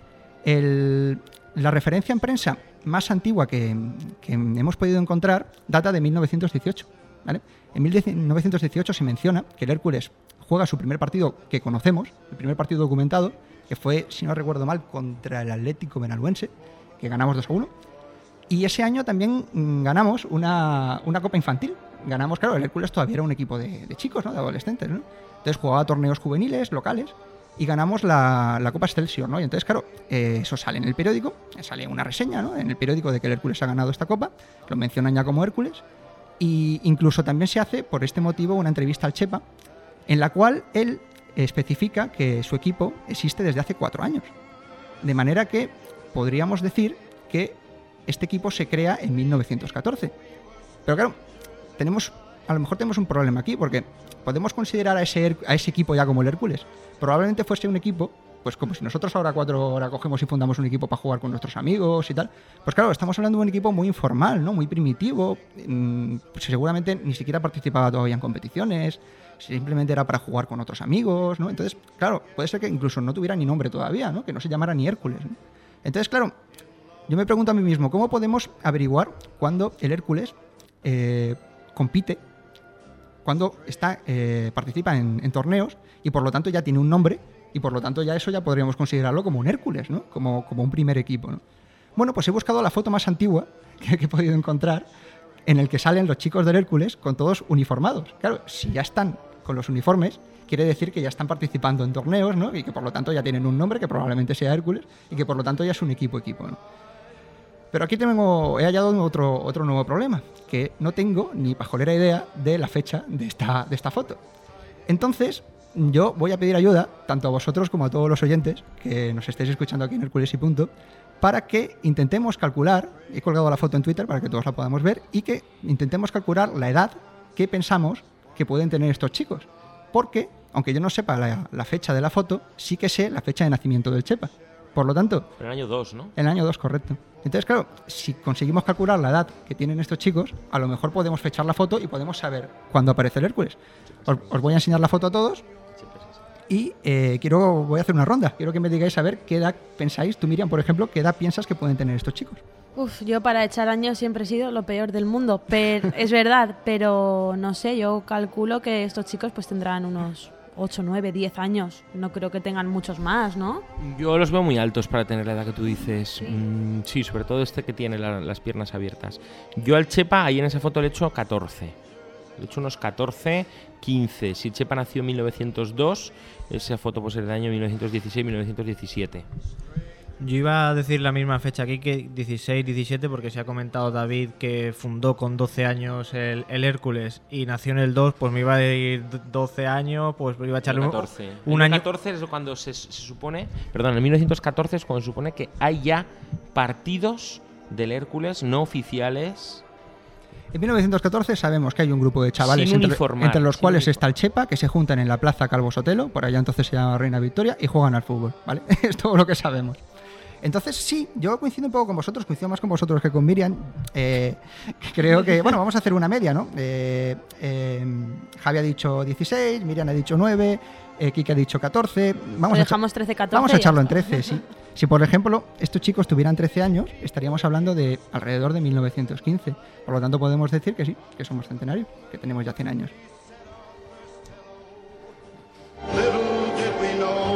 La referencia en prensa más antigua que hemos podido encontrar data de 1918, ¿vale? En 1918 se menciona que el Hércules juega su primer partido que conocemos, el primer partido documentado, que fue, si no recuerdo mal, contra el Atlético Benalhuense, que ganamos 2-1. Y ese año también ganamos una copa infantil. Ganamos, claro, el Hércules todavía era un equipo de chicos, ¿no? De adolescentes, ¿no? Entonces jugaba torneos juveniles, locales, y ganamos la Copa Excelsior, ¿no? Y entonces, claro, eso sale en el periódico, sale una reseña, ¿no? En el periódico de que el Hércules ha ganado esta copa, lo mencionan ya como Hércules, y incluso también se hace, por este motivo, una entrevista al Chepa, en la cual él especifica que su equipo existe desde hace 4 años. De manera que podríamos decir que este equipo se crea en 1914. Pero claro, a lo mejor tenemos un problema aquí, porque podemos considerar a ese equipo ya como el Hércules. Probablemente fuese un equipo, pues como si nosotros ahora cogemos y fundamos un equipo para jugar con nuestros amigos y tal. Pues claro, estamos hablando de un equipo muy informal, ¿no? Muy primitivo. Pues seguramente ni siquiera participaba todavía en competiciones. Simplemente era para jugar con otros amigos, ¿no? Entonces, claro, puede ser que incluso no tuviera ni nombre todavía, ¿no? Que no se llamara ni Hércules, ¿no? Entonces, claro, yo me pregunto a mí mismo, ¿cómo podemos averiguar cuándo el Hércules compite, cuando participa en torneos y por lo tanto ya tiene un nombre y por lo tanto ya eso ya podríamos considerarlo como un Hércules, ¿no? Como un primer equipo, ¿no? Bueno, pues he buscado la foto más antigua que he podido encontrar, en el que salen los chicos del Hércules con todos uniformados. Claro, si ya están con los uniformes, quiere decir que ya están participando en torneos, ¿no? Y que por lo tanto ya tienen un nombre que probablemente sea Hércules y que por lo tanto ya es un equipo, ¿no? Pero aquí he hallado otro nuevo problema, que no tengo ni pajolera idea de la fecha de esta foto. Entonces, yo voy a pedir ayuda, tanto a vosotros como a todos los oyentes que nos estéis escuchando aquí en Hércules y Punto, para que intentemos calcular, he colgado la foto en Twitter para que todos la podamos ver, y que intentemos calcular la edad que pensamos que pueden tener estos chicos. Porque, aunque yo no sepa la fecha de la foto, sí que sé la fecha de nacimiento del Chepa. Por lo tanto... En el año 2, ¿no? En el año 2, correcto. Entonces, claro, si conseguimos calcular la edad que tienen estos chicos, a lo mejor podemos fechar la foto y podemos saber cuándo aparece el Hércules. Os voy a enseñar la foto a todos y voy a hacer una ronda. Quiero que me digáis a ver qué edad pensáis. Tú, Miriam, por ejemplo, ¿qué edad piensas que pueden tener estos chicos? Yo para echar años siempre he sido lo peor del mundo, pero es verdad, pero no sé, yo calculo que estos chicos pues tendrán unos 8, 9, 10 años. No creo que tengan muchos más, ¿no? Yo los veo muy altos para tener la edad que tú dices. Sí, sobre todo este que tiene las piernas abiertas. Yo al Chepa, ahí en esa foto le echo 14. Le echo unos 14, 15. Si el Chepa nació en 1902, esa foto puede ser del año 1916, 1917. Yo iba a decir la misma fecha aquí que 16, 17, porque se ha comentado David que fundó con 12 años el Hércules y nació en el 2, pues me iba a ir 12 años, pues me iba a echarle 14. un año. 14 es cuando se supone, perdón, en 1914 es cuando se supone que hay ya partidos del Hércules no oficiales. En 1914 sabemos que hay un grupo de chavales entre los cuales está el Chepa, que se juntan en la Plaza Calvo Sotelo, por allá entonces se llama Reina Victoria, y juegan al fútbol, ¿vale? Es todo lo que sabemos. Entonces sí, yo coincido un poco con vosotros, coincido más con vosotros que con Miriam. Creo que, bueno, vamos a hacer una media, ¿no? Javi ha dicho 16, Miriam ha dicho 9, Kike ha dicho 14. Dejamos 13-14. Vamos a echarlo en 13, sí. Si, por ejemplo, estos chicos tuvieran 13 años, estaríamos hablando de alrededor de 1915. Por lo tanto, podemos decir que sí, que somos centenarios, que tenemos ya 100 años. Little did we know,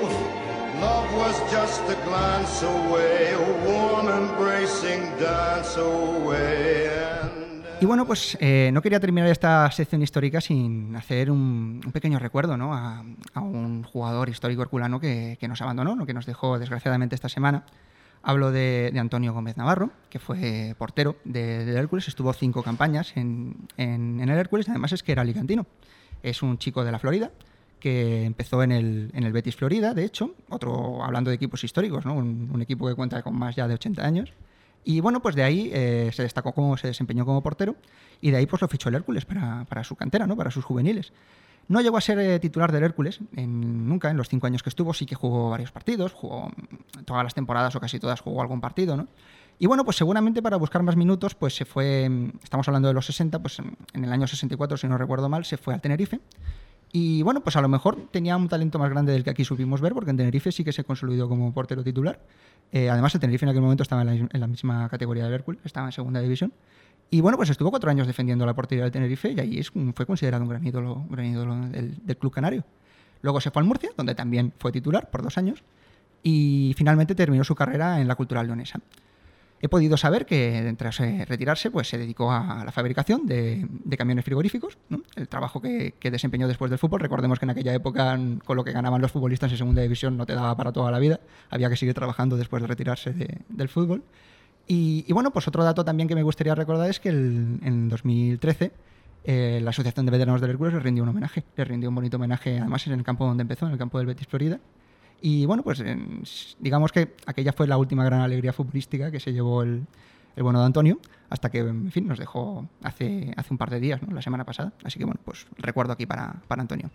love was just a glance away, a warm embracing dance away. Y bueno, pues no quería terminar esta sección histórica sin hacer un pequeño recuerdo, ¿no? a un jugador histórico herculano que nos abandonó, ¿no? Que nos dejó desgraciadamente esta semana. Hablo de Antonio Gómez Navarro, que fue portero del Hércules, estuvo 5 campañas en el Hércules, además es que era alicantino. Es un chico de la Florida, que empezó en el Betis Florida, de hecho, hablando de equipos históricos, ¿no? Un equipo que cuenta con más ya de 80 años. Y bueno, pues de ahí se desempeñó como portero, y de ahí pues lo fichó el Hércules para su cantera, ¿no? Para sus juveniles. No llegó a ser titular del Hércules nunca, en los 5 años que estuvo. Sí que jugó varios partidos, jugó todas las temporadas o casi todas jugó algún partido, ¿no? Y bueno, pues seguramente para buscar más minutos, pues se fue, estamos hablando de los 60, pues en el año 64, si no recuerdo mal, se fue al Tenerife. Y bueno, pues a lo mejor tenía un talento más grande del que aquí supimos ver, porque en Tenerife sí que se consolidó como portero titular. Además, el Tenerife en aquel momento estaba en la misma categoría del Hércules, estaba en segunda división. Y bueno, pues estuvo 4 años defendiendo la portería del Tenerife y ahí fue considerado un gran ídolo del club canario. Luego se fue al Murcia, donde también fue titular por 2 años, y finalmente terminó su carrera en la Cultural Leonesa. He podido saber que tras retirarse pues se dedicó a la fabricación de camiones frigoríficos, ¿no? El trabajo que desempeñó después del fútbol. Recordemos que en aquella época, con lo que ganaban los futbolistas en segunda división, no te daba para toda la vida. Había que seguir trabajando después de retirarse del fútbol. Y bueno, pues otro dato también que me gustaría recordar es que en 2013 la Asociación de Veteranos del Hércules le rindió un homenaje. Le rindió un bonito homenaje, además en el campo donde empezó, en el campo del Betis Florida. Y bueno, pues digamos que aquella fue la última gran alegría futbolística que se llevó el bueno de Antonio, hasta que, en fin, nos dejó hace un par de días, ¿no? La semana pasada. Así que bueno, pues recuerdo aquí para Antonio.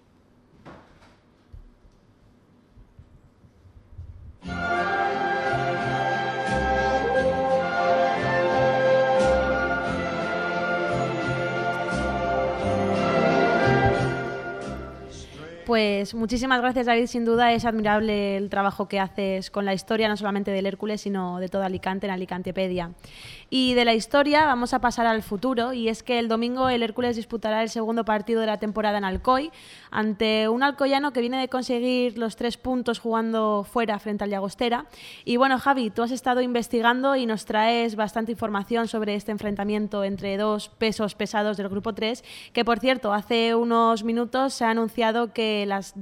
Pues muchísimas gracias, David. Sin duda es admirable el trabajo que haces con la historia, no solamente del Hércules, sino de toda Alicante en Alicantepedia. Y de la historia vamos a pasar al futuro, y es que el domingo el Hércules disputará el segundo partido de la temporada en Alcoy, ante un alcoyano que viene de conseguir los 3 puntos jugando fuera frente al Llagostera. Y bueno, Javi, tú has estado investigando y nos traes bastante información sobre este enfrentamiento entre 2 pesos pesados del Grupo 3, que por cierto, hace unos minutos se ha anunciado que las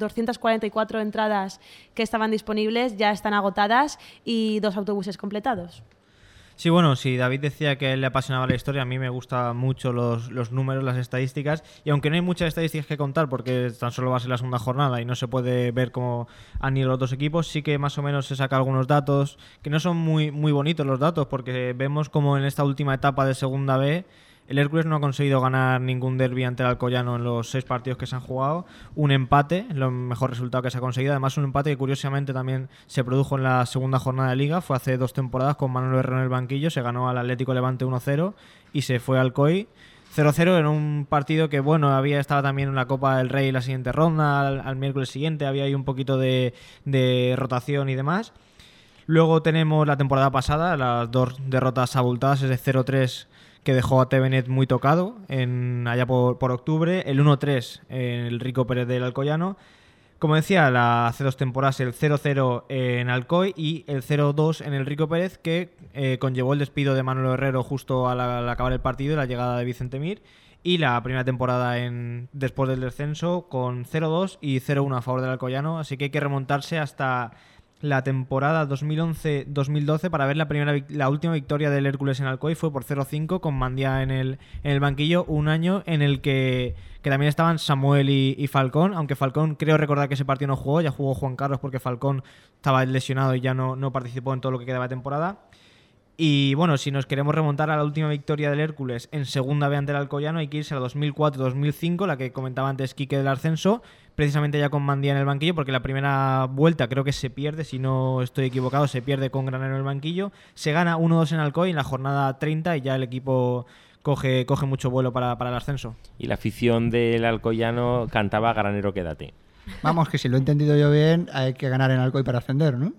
244 entradas que estaban disponibles ya están agotadas y 2 autobuses completados. Sí, bueno, si David decía que a él le apasionaba la historia, a mí me gustan mucho los números, las estadísticas, y aunque no hay muchas estadísticas que contar porque tan solo va a ser la segunda jornada y no se puede ver cómo han ido los otros equipos, sí que más o menos se saca algunos datos, que no son muy, muy bonitos los datos, porque vemos como en esta última etapa de Segunda B el Hércules no ha conseguido ganar ningún derbi ante el Alcoyano en los 6 partidos que se han jugado. Un empate, lo mejor resultado que se ha conseguido. Además, un empate que curiosamente también se produjo en la segunda jornada de Liga. Fue hace 2 temporadas con Manuel Herrero en el banquillo. Se ganó al Atlético Levante 1-0 y se fue al Alcoy 0-0 en un partido que, bueno, estaba también en la Copa del Rey la siguiente ronda. Al miércoles siguiente había ahí un poquito de rotación y demás. Luego tenemos la temporada pasada, las 2 derrotas abultadas, ese 0-3 que dejó a TVNet muy tocado allá por octubre, el 1-3 en el Rico Pérez del Alcoyano. Como decía, hace 2 temporadas el 0-0 en Alcoy y el 0-2 en el Rico Pérez, que conllevó el despido de Manuel Herrero justo al acabar el partido y la llegada de Vicente Mir. Y la primera temporada después del descenso con 0-2 y 0-1 a favor del Alcoyano. Así que hay que remontarse hasta la temporada 2011-2012 para ver la última victoria del Hércules en Alcoy. Fue por 0-5 con Mandiá en el banquillo, un año en el que también estaban Samuel y Falcón, aunque Falcón creo recordar que ese partido no jugó, ya jugó Juan Carlos porque Falcón estaba lesionado y ya no participó en todo lo que quedaba de temporada. Y bueno, si nos queremos remontar a la última victoria del Hércules en segunda B ante el Alcoyano, hay que irse a la 2004-2005, la que comentaba antes Quique del ascenso, precisamente ya con Mandía en el banquillo, porque la primera vuelta creo que se pierde, si no estoy equivocado, se pierde con Granero en el banquillo, se gana 1-2 en Alcoy en la jornada 30 y ya el equipo coge mucho vuelo para el ascenso. Y la afición del Alcoyano cantaba Granero, quédate. Vamos, que si lo he entendido yo bien, hay que ganar en Alcoy para ascender, ¿no?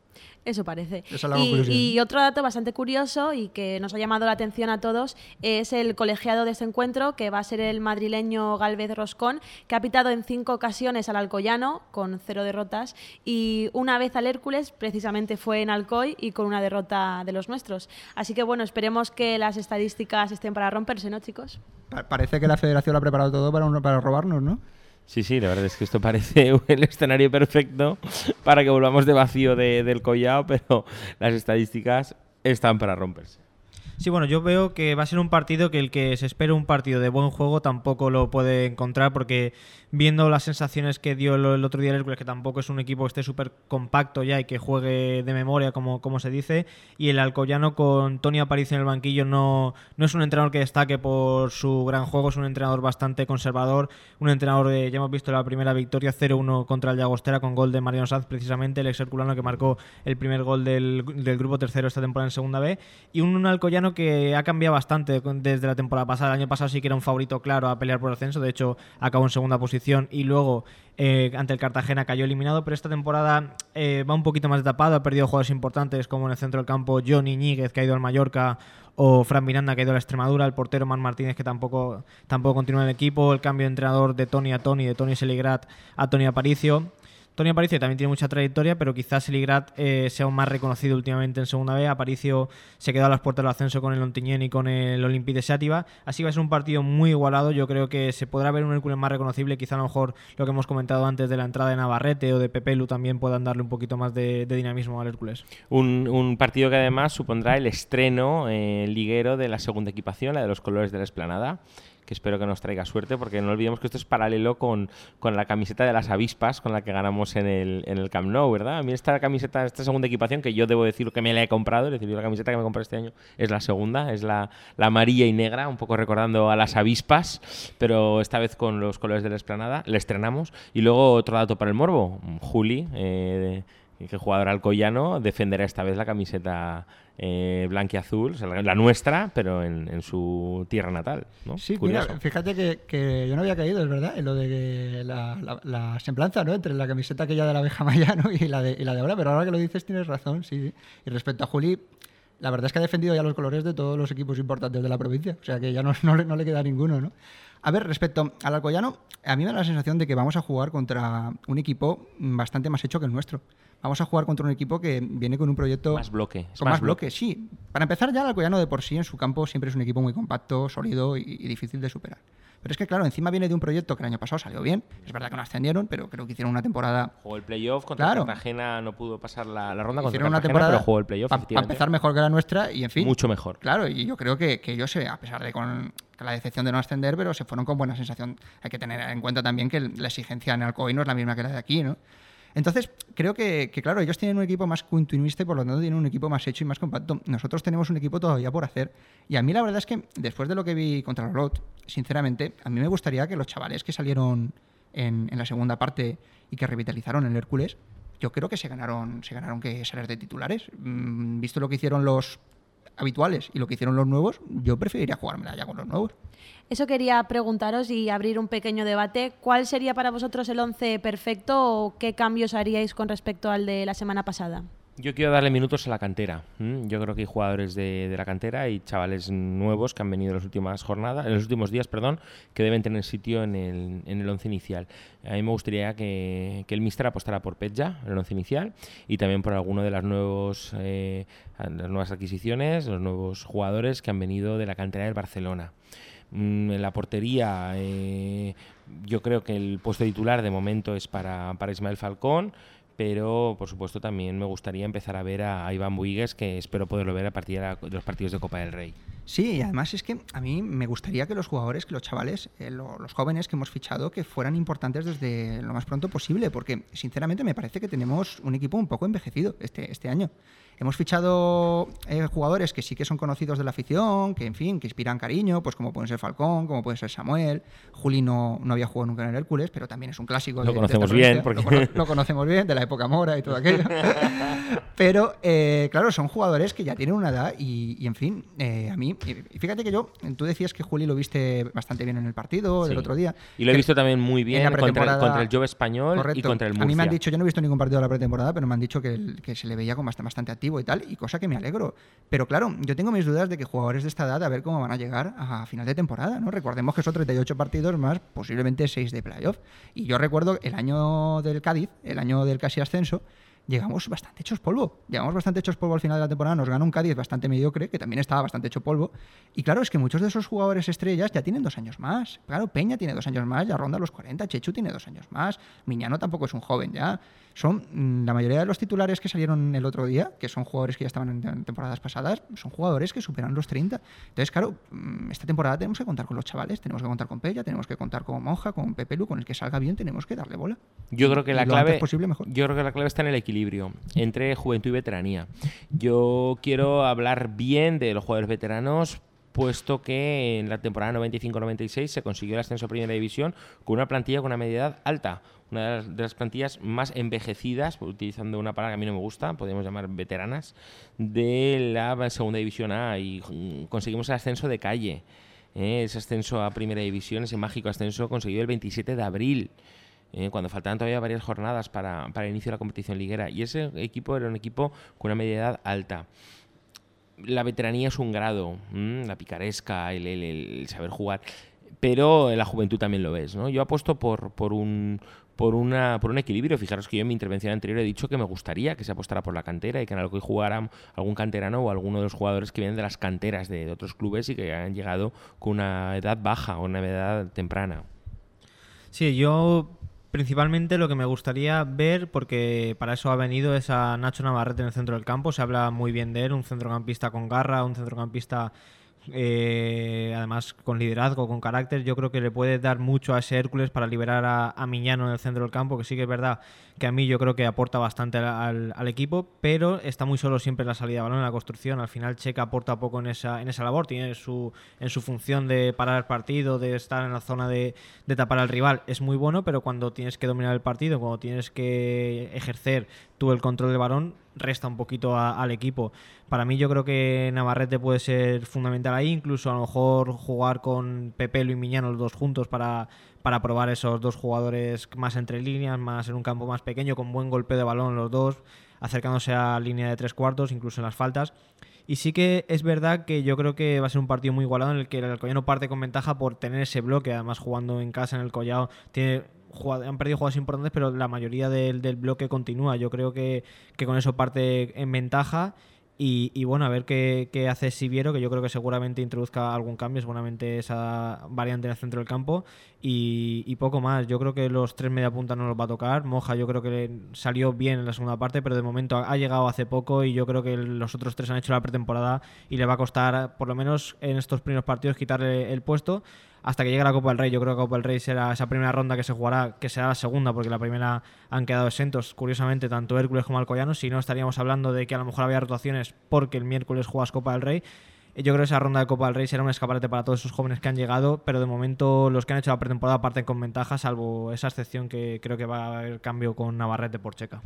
Eso parece. Esa es la conclusión. Y otro dato bastante curioso y que nos ha llamado la atención a todos es el colegiado de este encuentro, que va a ser el madrileño Gálvez Roscón, que ha pitado en 5 ocasiones al Alcoyano, con 0 derrotas, y una vez al Hércules, precisamente fue en Alcoy, y con una derrota de los nuestros. Así que bueno, esperemos que las estadísticas estén para romperse, ¿no, chicos? Parece que la federación lo ha preparado todo para robarnos, ¿no? Sí, la verdad es que esto parece el escenario perfecto para que volvamos de vacío del Collao, pero las estadísticas están para romperse. Sí, bueno, yo veo que va a ser un partido que el que se espera un partido de buen juego tampoco lo puede encontrar, porque viendo las sensaciones que dio el otro día el Hércules, que tampoco es un equipo que esté súper compacto ya y que juegue de memoria, como se dice, y el Alcoyano con Toni Aparicio en el banquillo no es un entrenador que destaque por su gran juego, es un entrenador bastante conservador, un entrenador ya hemos visto la primera victoria 0-1 contra el Llagostera con gol de Mariano Sanz, precisamente el ex herculano que marcó el primer gol del grupo tercero esta temporada en segunda B, y un Alcoyano que ha cambiado bastante desde la temporada pasada. El año pasado sí que era un favorito claro a pelear por el ascenso, de hecho acabó en segunda posición y luego ante el Cartagena cayó eliminado, pero esta temporada va un poquito más de tapado, ha perdido jugadores importantes como en el centro del campo Johnny Ñíguez, que ha ido al Mallorca, o Fran Miranda, que ha ido a la Extremadura, el portero Man Martínez, que tampoco continúa en el equipo, el cambio de entrenador de Toni a Toni, de Toni Seligrat a Toni Aparicio. Toni Aparicio también tiene mucha trayectoria, pero quizás Seligrat sea aún más reconocido últimamente en segunda B. Aparicio se quedó a las puertas del ascenso con el Ontinyent y con el Olympique de Xàtiva. Así va a ser un partido muy igualado. Yo creo que se podrá ver un Hércules más reconocible. Quizá a lo mejor lo que hemos comentado antes de la entrada de Navarrete o de Pepelu también puedan darle un poquito más de dinamismo al Hércules. Un partido que además supondrá el estreno liguero de la segunda equipación, la de los colores de la Explanada, que espero que nos traiga suerte, porque no olvidemos que esto es paralelo con la camiseta de las avispas con la que ganamos en el Camp Nou, ¿verdad? A mí esta camiseta, esta segunda equipación, que yo debo decir que me la he comprado, es decir, la camiseta que me compré este año es la segunda, es la amarilla y negra, un poco recordando a las avispas, pero esta vez con los colores de la Explanada, la estrenamos. Y luego otro dato para el morbo, Juli, que jugador alcoyano, defenderá esta vez la camiseta blanquiazul, o sea, la nuestra, pero en su tierra natal, ¿no? Sí, curioso. mira, fíjate que yo no había caído, es verdad, en lo de que la semblanza, ¿no?, entre la camiseta aquella de la abeja maya, ¿no?, y la de ahora, pero ahora que lo dices tienes razón, sí. Y respecto a Juli, la verdad es que ha defendido ya los colores de todos los equipos importantes de la provincia, o sea que ya no le queda ninguno, ¿no? A ver, respecto al Alcoyano, a mí me da la sensación de que vamos a jugar contra un equipo bastante más hecho que el nuestro. Vamos a jugar contra un equipo que viene con un proyecto... Más bloque. Con más bloque, sí. Para empezar, ya el Alcoyano de por sí en su campo siempre es un equipo muy compacto, sólido y difícil de superar. Pero es que, claro, encima viene de un proyecto que el año pasado salió bien. Es verdad que no ascendieron, pero creo que hicieron una temporada... Jugó el playoff contra Cartagena, no pudo pasar la ronda contra Cartagena, pero jugó el playoff, para empezar mejor que la nuestra y, en fin... Mucho mejor. Claro, y yo creo que ellos, a pesar de con la decepción de no ascender, pero se fueron con buena sensación. Hay que tener en cuenta también que la exigencia en Alcoy no es la misma que la de aquí, ¿no? Entonces, creo que, claro, ellos tienen un equipo más continuista y por lo tanto tienen un equipo más hecho y más compacto. Nosotros tenemos un equipo todavía por hacer. Y a mí la verdad es que, después de lo que vi contra el Olot, sinceramente, a mí me gustaría que los chavales que salieron en la segunda parte y que revitalizaron el Hércules, yo creo que se ganaron que salir de titulares. Visto lo que hicieron los habituales y lo que hicieron los nuevos, yo preferiría jugármela ya con los nuevos. Eso quería preguntaros y abrir un pequeño debate. ¿Cuál sería para vosotros el 11 perfecto o qué cambios haríais con respecto al de la semana pasada? Yo quiero darle minutos a la cantera. Yo creo que hay jugadores de la cantera y chavales nuevos que han venido en los últimos días, que deben tener sitio en el once inicial. A mí me gustaría que el míster apostara por Petja en el once inicial y también por alguno de las nuevas adquisiciones, los nuevos jugadores que han venido de la cantera del Barcelona. En la portería, yo creo que el puesto titular de momento es para Ismael Falcón, pero por supuesto también me gustaría empezar a ver a Iván Buigues, que espero poderlo ver a partir de los partidos de Copa del Rey. Sí, y además es que a mí me gustaría que los jugadores, que los chavales, los jóvenes que hemos fichado, que fueran importantes desde lo más pronto posible, porque sinceramente me parece que tenemos un equipo un poco envejecido este año. Hemos fichado jugadores que sí que son conocidos de la afición, que en fin, que inspiran cariño, pues como pueden ser Falcón, como puede ser Samuel. Juli no había jugado nunca en el Hércules, pero también es un clásico. Lo conocemos bien. Lo conocemos bien, de la época Mora y todo aquello. Pero, claro, son jugadores que ya tienen una edad y en fin, a mí... Y fíjate que tú decías que Juli lo viste bastante bien en el partido del otro día. Y lo he visto también muy bien contra el Jove Español. Correcto. Y contra el Murcia. A mí me han dicho, yo no he visto ningún partido de la pretemporada, pero me han dicho que se le veía con bastante activo y tal, y cosa que me alegro. Pero claro, yo tengo mis dudas de que jugadores de esta edad, a ver cómo van a llegar a final de temporada, ¿no? Recordemos que son 38 partidos más, posiblemente 6 de playoff. Y yo recuerdo el año del Cádiz, el año del casi ascenso, llegamos bastante hechos polvo. Llegamos bastante hechos polvo al final de la temporada. Nos ganó un Cádiz bastante mediocre, que también estaba bastante hecho polvo. Y claro, es que muchos de esos jugadores estrellas ya tienen 2 años más. Claro, Peña tiene 2 años más, ya ronda los 40. Chechu tiene 2 años más. Miñano tampoco es un joven ya. Son la mayoría de los titulares que salieron el otro día, que son jugadores que ya estaban en temporadas pasadas, son jugadores que superan los 30. Entonces, claro, esta temporada tenemos que contar con los chavales, tenemos que contar con Pella, tenemos que contar con Monja, con Pepe Lu, con el que salga bien tenemos que darle bola. Yo creo que la clave está en el equilibrio entre juventud y veteranía. Yo quiero hablar bien de los jugadores veteranos, puesto que en la temporada 95-96 se consiguió el ascenso a Primera División con una plantilla con una media edad alta, una de las plantillas más envejecidas, utilizando una palabra que a mí no me gusta, podemos llamar veteranas, de la Segunda División A, y conseguimos el ascenso de calle. Ese ascenso a Primera División, ese mágico ascenso, conseguido el 27 de abril. Cuando faltaban todavía varias jornadas para el inicio de la competición liguera, y ese equipo era un equipo con una media edad alta. La veteranía es un grado, la picaresca, el saber jugar, pero la juventud también lo es, ¿no? Yo apuesto por un equilibrio. Fijaros que yo en mi intervención anterior he dicho que me gustaría que se apostara por la cantera y que en algo que jugara algún canterano o alguno de los jugadores que vienen de las canteras de otros clubes y que han llegado con una edad baja o una edad temprana. Sí, yo principalmente lo que me gustaría ver, porque para eso ha venido, es a Nacho Navarrete en el centro del campo. Se habla muy bien de él, un centrocampista con garra, un centrocampista además con liderazgo, con carácter. Yo creo que le puede dar mucho a ese Hércules para liberar a Miñano en el centro del campo, que sí que es verdad que a mí yo creo que aporta bastante al equipo, pero está muy solo siempre en la salida de balón, en la construcción. Al final Checa aporta poco en esa labor, tiene en su función de parar el partido, de estar en la zona de tapar al rival, es muy bueno, pero cuando tienes que dominar el partido, cuando tienes que ejercer tú el control del balón, resta un poquito al equipo. Para mí yo creo que Navarrete puede ser fundamental ahí, incluso a lo mejor jugar con Pepe y Miñano los dos juntos para probar esos dos jugadores más entre líneas, más en un campo más pequeño, con buen golpe de balón los dos, acercándose a línea de 3/4, incluso en las faltas. Y sí que es verdad que yo creo que va a ser un partido muy igualado, en el que el Alcoyano parte con ventaja por tener ese bloque, además jugando en casa en el Collao han perdido jugadas importantes, pero la mayoría del bloque continúa. Yo creo que con eso parte en ventaja. Y bueno, a ver qué hace Siviero, que yo creo que seguramente introduzca algún cambio, seguramente esa variante en el centro del campo, y poco más. Yo creo que los 3 mediapuntas no los va a tocar. Moja yo creo que salió bien en la segunda parte, pero de momento ha llegado hace poco, y yo creo que los otros 3 han hecho la pretemporada y le va a costar, por lo menos en estos primeros partidos, quitarle el puesto hasta que llegue la Copa del Rey. Yo creo que la Copa del Rey será esa primera ronda que se jugará, que será la segunda, porque la primera han quedado exentos, curiosamente, tanto Hércules como Alcoyano. Si no, estaríamos hablando de que a lo mejor había rotaciones porque el miércoles juegas Copa del Rey. Yo creo que esa ronda de Copa del Rey será un escaparate para todos esos jóvenes que han llegado, pero de momento los que han hecho la pretemporada parten con ventaja, salvo esa excepción que creo que va a haber cambio con Navarrete por Checa.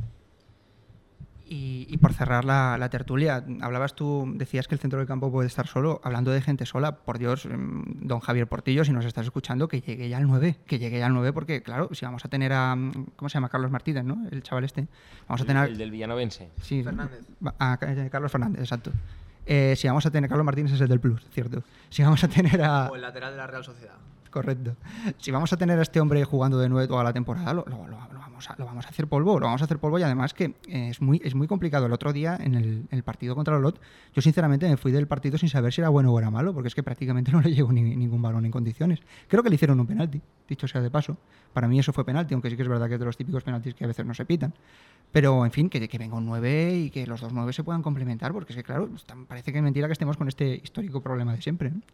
Y por cerrar la tertulia, decías que el centro del campo puede estar solo. Hablando de gente sola, por Dios, don Javier Portillo, si nos estás escuchando, que llegue ya al 9, porque claro, si vamos a tener a, ¿cómo se llama? Carlos Martínez, ¿no? El chaval este. Vamos a tener el del villanovense. Sí, Fernández. Carlos Fernández, exacto. Si vamos a tener, Carlos Martínez es el del Plus, cierto. Si vamos a tener o el lateral de la Real Sociedad. Correcto. Si vamos a tener a este hombre jugando de 9 toda la temporada, lo vamos a hacer polvo. Lo vamos a hacer polvo, y además que es muy complicado. El otro día, en el partido contra el Olot, yo sinceramente me fui del partido sin saber si era bueno o era malo, porque es que prácticamente no le llegó ningún balón en condiciones. Creo que le hicieron un penalti, dicho sea de paso. Para mí eso fue penalti, aunque sí que es verdad que es de los típicos penaltis que a veces no se pitan. Pero, en fin, que venga un 9 y que los dos 9 se puedan complementar, porque es que, claro, parece que es mentira que estemos con este histórico problema de siempre, ¿no?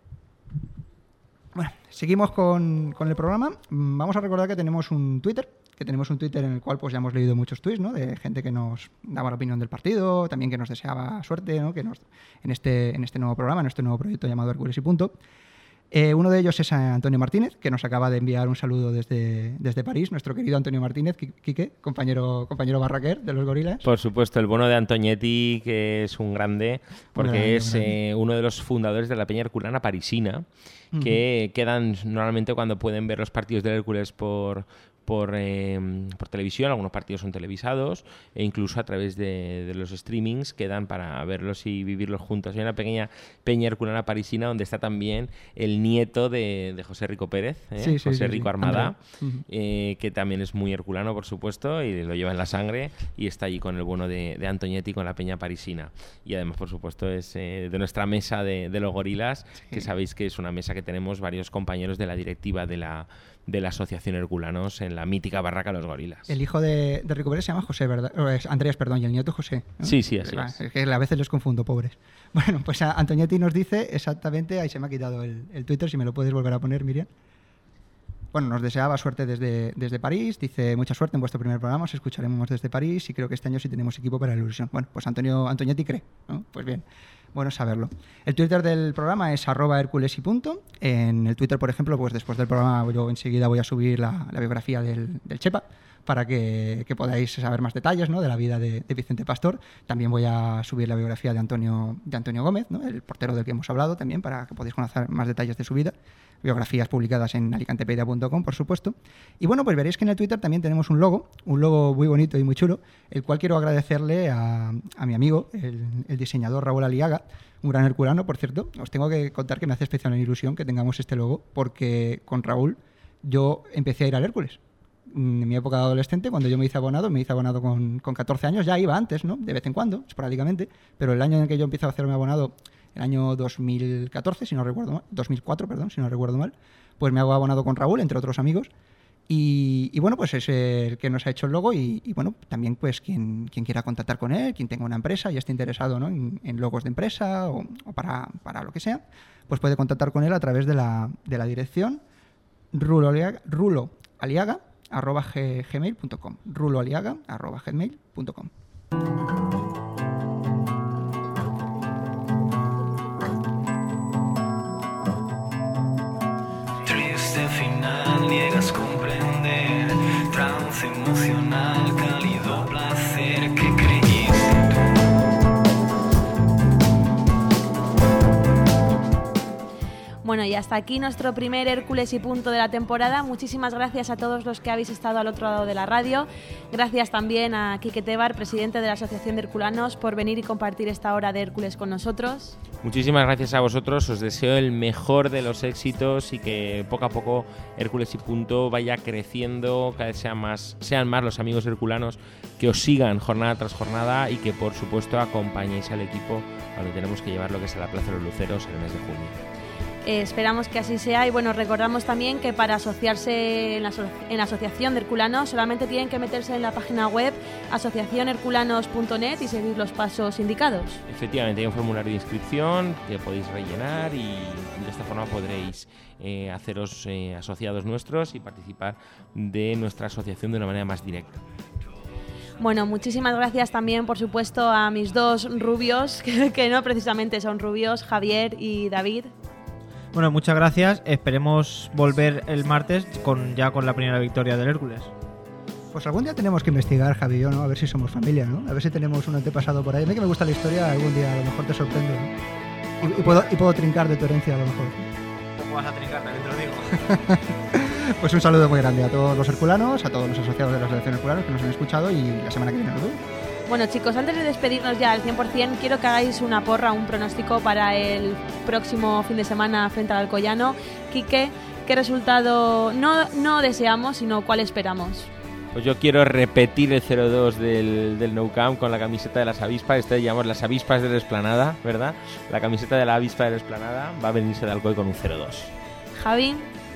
Bueno, seguimos con el programa. Vamos a recordar que tenemos un Twitter, que tenemos un Twitter en el cual pues ya hemos leído muchos tweets, ¿no? De gente que nos daba la opinión del partido, también que nos deseaba suerte, ¿no? En este nuevo programa, en este nuevo proyecto llamado Hércules y Punto. Uno de ellos es Antonio Martínez, que nos acaba de enviar un saludo desde París, nuestro querido Antonio Martínez, Quique, compañero barraquer de los Gorilas. Por supuesto, el bono de Antoñetti, que es un grande, porque es uno de los fundadores de la Peña Herculana Parisina, que quedan normalmente cuando pueden ver los partidos del Hércules por televisión. Algunos partidos son televisados e incluso a través de los streamings quedan para verlos y vivirlos juntos. Hay una pequeña Peña Herculana Parisina donde está también el nieto de José Rico Pérez, José Rico Armada, que también es muy herculano, por supuesto, y lo lleva en la sangre y está allí con el bono de Antoñetti con la Peña Parisina. Y además, por supuesto, es de nuestra mesa de los Gorilas, que sabéis que es una mesa que tenemos varios compañeros de la directiva de la Asociación Herculanos en la mítica barraca Los Gorilas. El hijo de Rico Pérez se llama José, ¿verdad? Andrés, perdón, y el nieto José, ¿no? Sí, así es. Es que a veces les confundo, pobres. Bueno, pues Antoñetti nos dice exactamente, ahí se me ha quitado el Twitter, si me lo puedes volver a poner, Miriam. Bueno, nos deseaba suerte desde París, dice mucha suerte en vuestro primer programa, os escucharemos desde París y creo que este año sí tenemos equipo para la Eurovisión. Bueno, pues Antoñetti cree, ¿no? Pues bien. Bueno saberlo. El Twitter del programa es @Hércules y Punto. En el Twitter, por ejemplo, pues después del programa yo enseguida voy a subir la biografía del Chepa para que podáis saber más detalles, ¿no? De la vida de Vicente Pastor. También voy a subir la biografía de Antonio Gómez, ¿no? El portero del que hemos hablado también, para que podáis conocer más detalles de su vida. Biografías publicadas en alicantepedia.com, por supuesto. Y bueno, pues veréis que en el Twitter también tenemos un logo muy bonito y muy chulo, el cual quiero agradecerle a mi amigo, el diseñador Raúl Aliaga, un gran herculano, por cierto. Os tengo que contar que me hace especial ilusión que tengamos este logo, porque con Raúl yo empecé a ir al Hércules. En mi época de adolescente, cuando yo me hice abonado con 14 años, ya iba antes, ¿no? De vez en cuando, esporádicamente, pero el año en el que yo empiezo a hacerme abonado, el año 2014, si no recuerdo mal, 2004, perdón, si no recuerdo mal, pues me hago abonado con Raúl, entre otros amigos, y bueno, pues es el que nos ha hecho el logo y bueno, también pues quien quiera contactar con él, quien tenga una empresa y esté interesado, ¿no? en logos de empresa o para lo que sea, pues puede contactar con él a través de la dirección ruloaliaga@gmail.com ruloaliaga@gmail.com. Niegas comprender, trance emocional, cálido placer que creíste Bueno, y hasta aquí nuestro primer Hércules y Punto de la temporada. Muchísimas gracias a todos los que habéis estado al otro lado de la radio. Gracias también a Quique Tebar, presidente de la Asociación de Herculanos, por venir y compartir esta hora de Hércules con nosotros. Muchísimas gracias a vosotros, os deseo el mejor de los éxitos y que poco a poco Hércules y Punto vaya creciendo, cada vez sean más los amigos herculanos que os sigan jornada tras jornada y que por supuesto acompañéis al equipo a donde tenemos que llevar lo que es a la Plaza de los Luceros en el mes de junio. Esperamos que así sea y bueno, recordamos también que para asociarse en la Asociación de Herculanos solamente tienen que meterse en la página web asociacionherculanos.net y seguir los pasos indicados. Efectivamente, hay un formulario de inscripción que podéis rellenar y de esta forma podréis haceros asociados nuestros y participar de nuestra asociación de una manera más directa. Bueno, muchísimas gracias también, por supuesto, a mis dos rubios, que no precisamente son rubios, Javier y David. Bueno, muchas gracias. Esperemos volver el martes con la primera victoria del Hércules. Pues algún día tenemos que investigar, Javi y yo, ¿no? A ver si somos familia, ¿no? A ver si tenemos un antepasado por ahí. A mí que me gusta la historia, algún día a lo mejor te sorprende, ¿no? Y puedo trincar de tu herencia a lo mejor. ¿Cómo vas a trincar? También te lo digo. Pues un saludo muy grande a todos los herculanos, a todos los asociados de la Asociación Herculanos que nos han escuchado y la semana que viene nos vemos. Bueno, chicos, antes de despedirnos ya al 100%, quiero que hagáis una porra, un pronóstico para el próximo fin de semana frente al Alcoyano. Quique, ¿qué resultado no deseamos, sino cuál esperamos? Pues yo quiero repetir el 0-2 del Nou Camp con la camiseta de las avispas. Este llamamos las avispas de la Explanada, ¿verdad? La camiseta de la avispa de la Explanada va a venirse de Alcoy con un 0-2. Javi,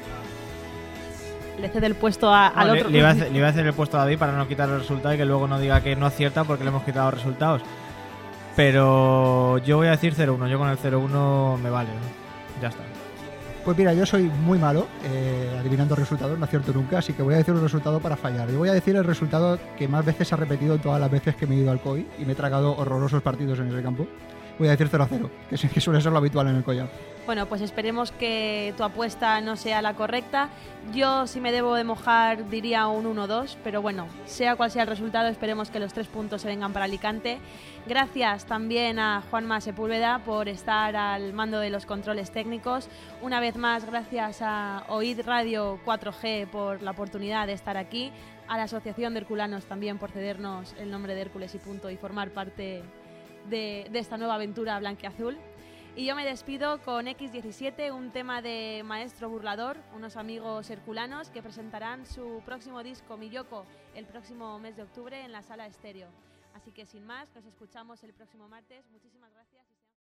le cede el puesto al otro. Le iba a hacer el puesto a David para no quitar el resultado y que luego no diga que no acierta porque le hemos quitado resultados. Pero yo voy a decir 0-1. Yo con el 0-1 me vale, ¿no? Ya está. Pues mira, yo soy muy malo adivinando resultados, no acierto nunca, así que voy a decir un resultado para fallar. Yo voy a decir el resultado que más veces se ha repetido todas las veces que me he ido al COI y me he tragado horrorosos partidos en ese campo. Voy a decir 0-0, que suele ser lo habitual en el collar. Bueno, pues esperemos que tu apuesta no sea la correcta. Yo, si me debo de mojar, diría un 1-2, pero bueno, sea cual sea el resultado, esperemos que los 3 puntos se vengan para Alicante. Gracias también a Juanma Sepúlveda por estar al mando de los controles técnicos. Una vez más, gracias a Oíd Radio 4G por la oportunidad de estar aquí, a la Asociación de Herculanos también por cedernos el nombre de Hércules y Punto y formar parte de esta nueva aventura blanquiazul. Y yo me despido con X17, un tema de Maestro Burlador, unos amigos herculanos que presentarán su próximo disco, Miyoko, el próximo mes de octubre en la Sala Estéreo. Así que sin más, nos escuchamos el próximo martes. Muchísimas gracias.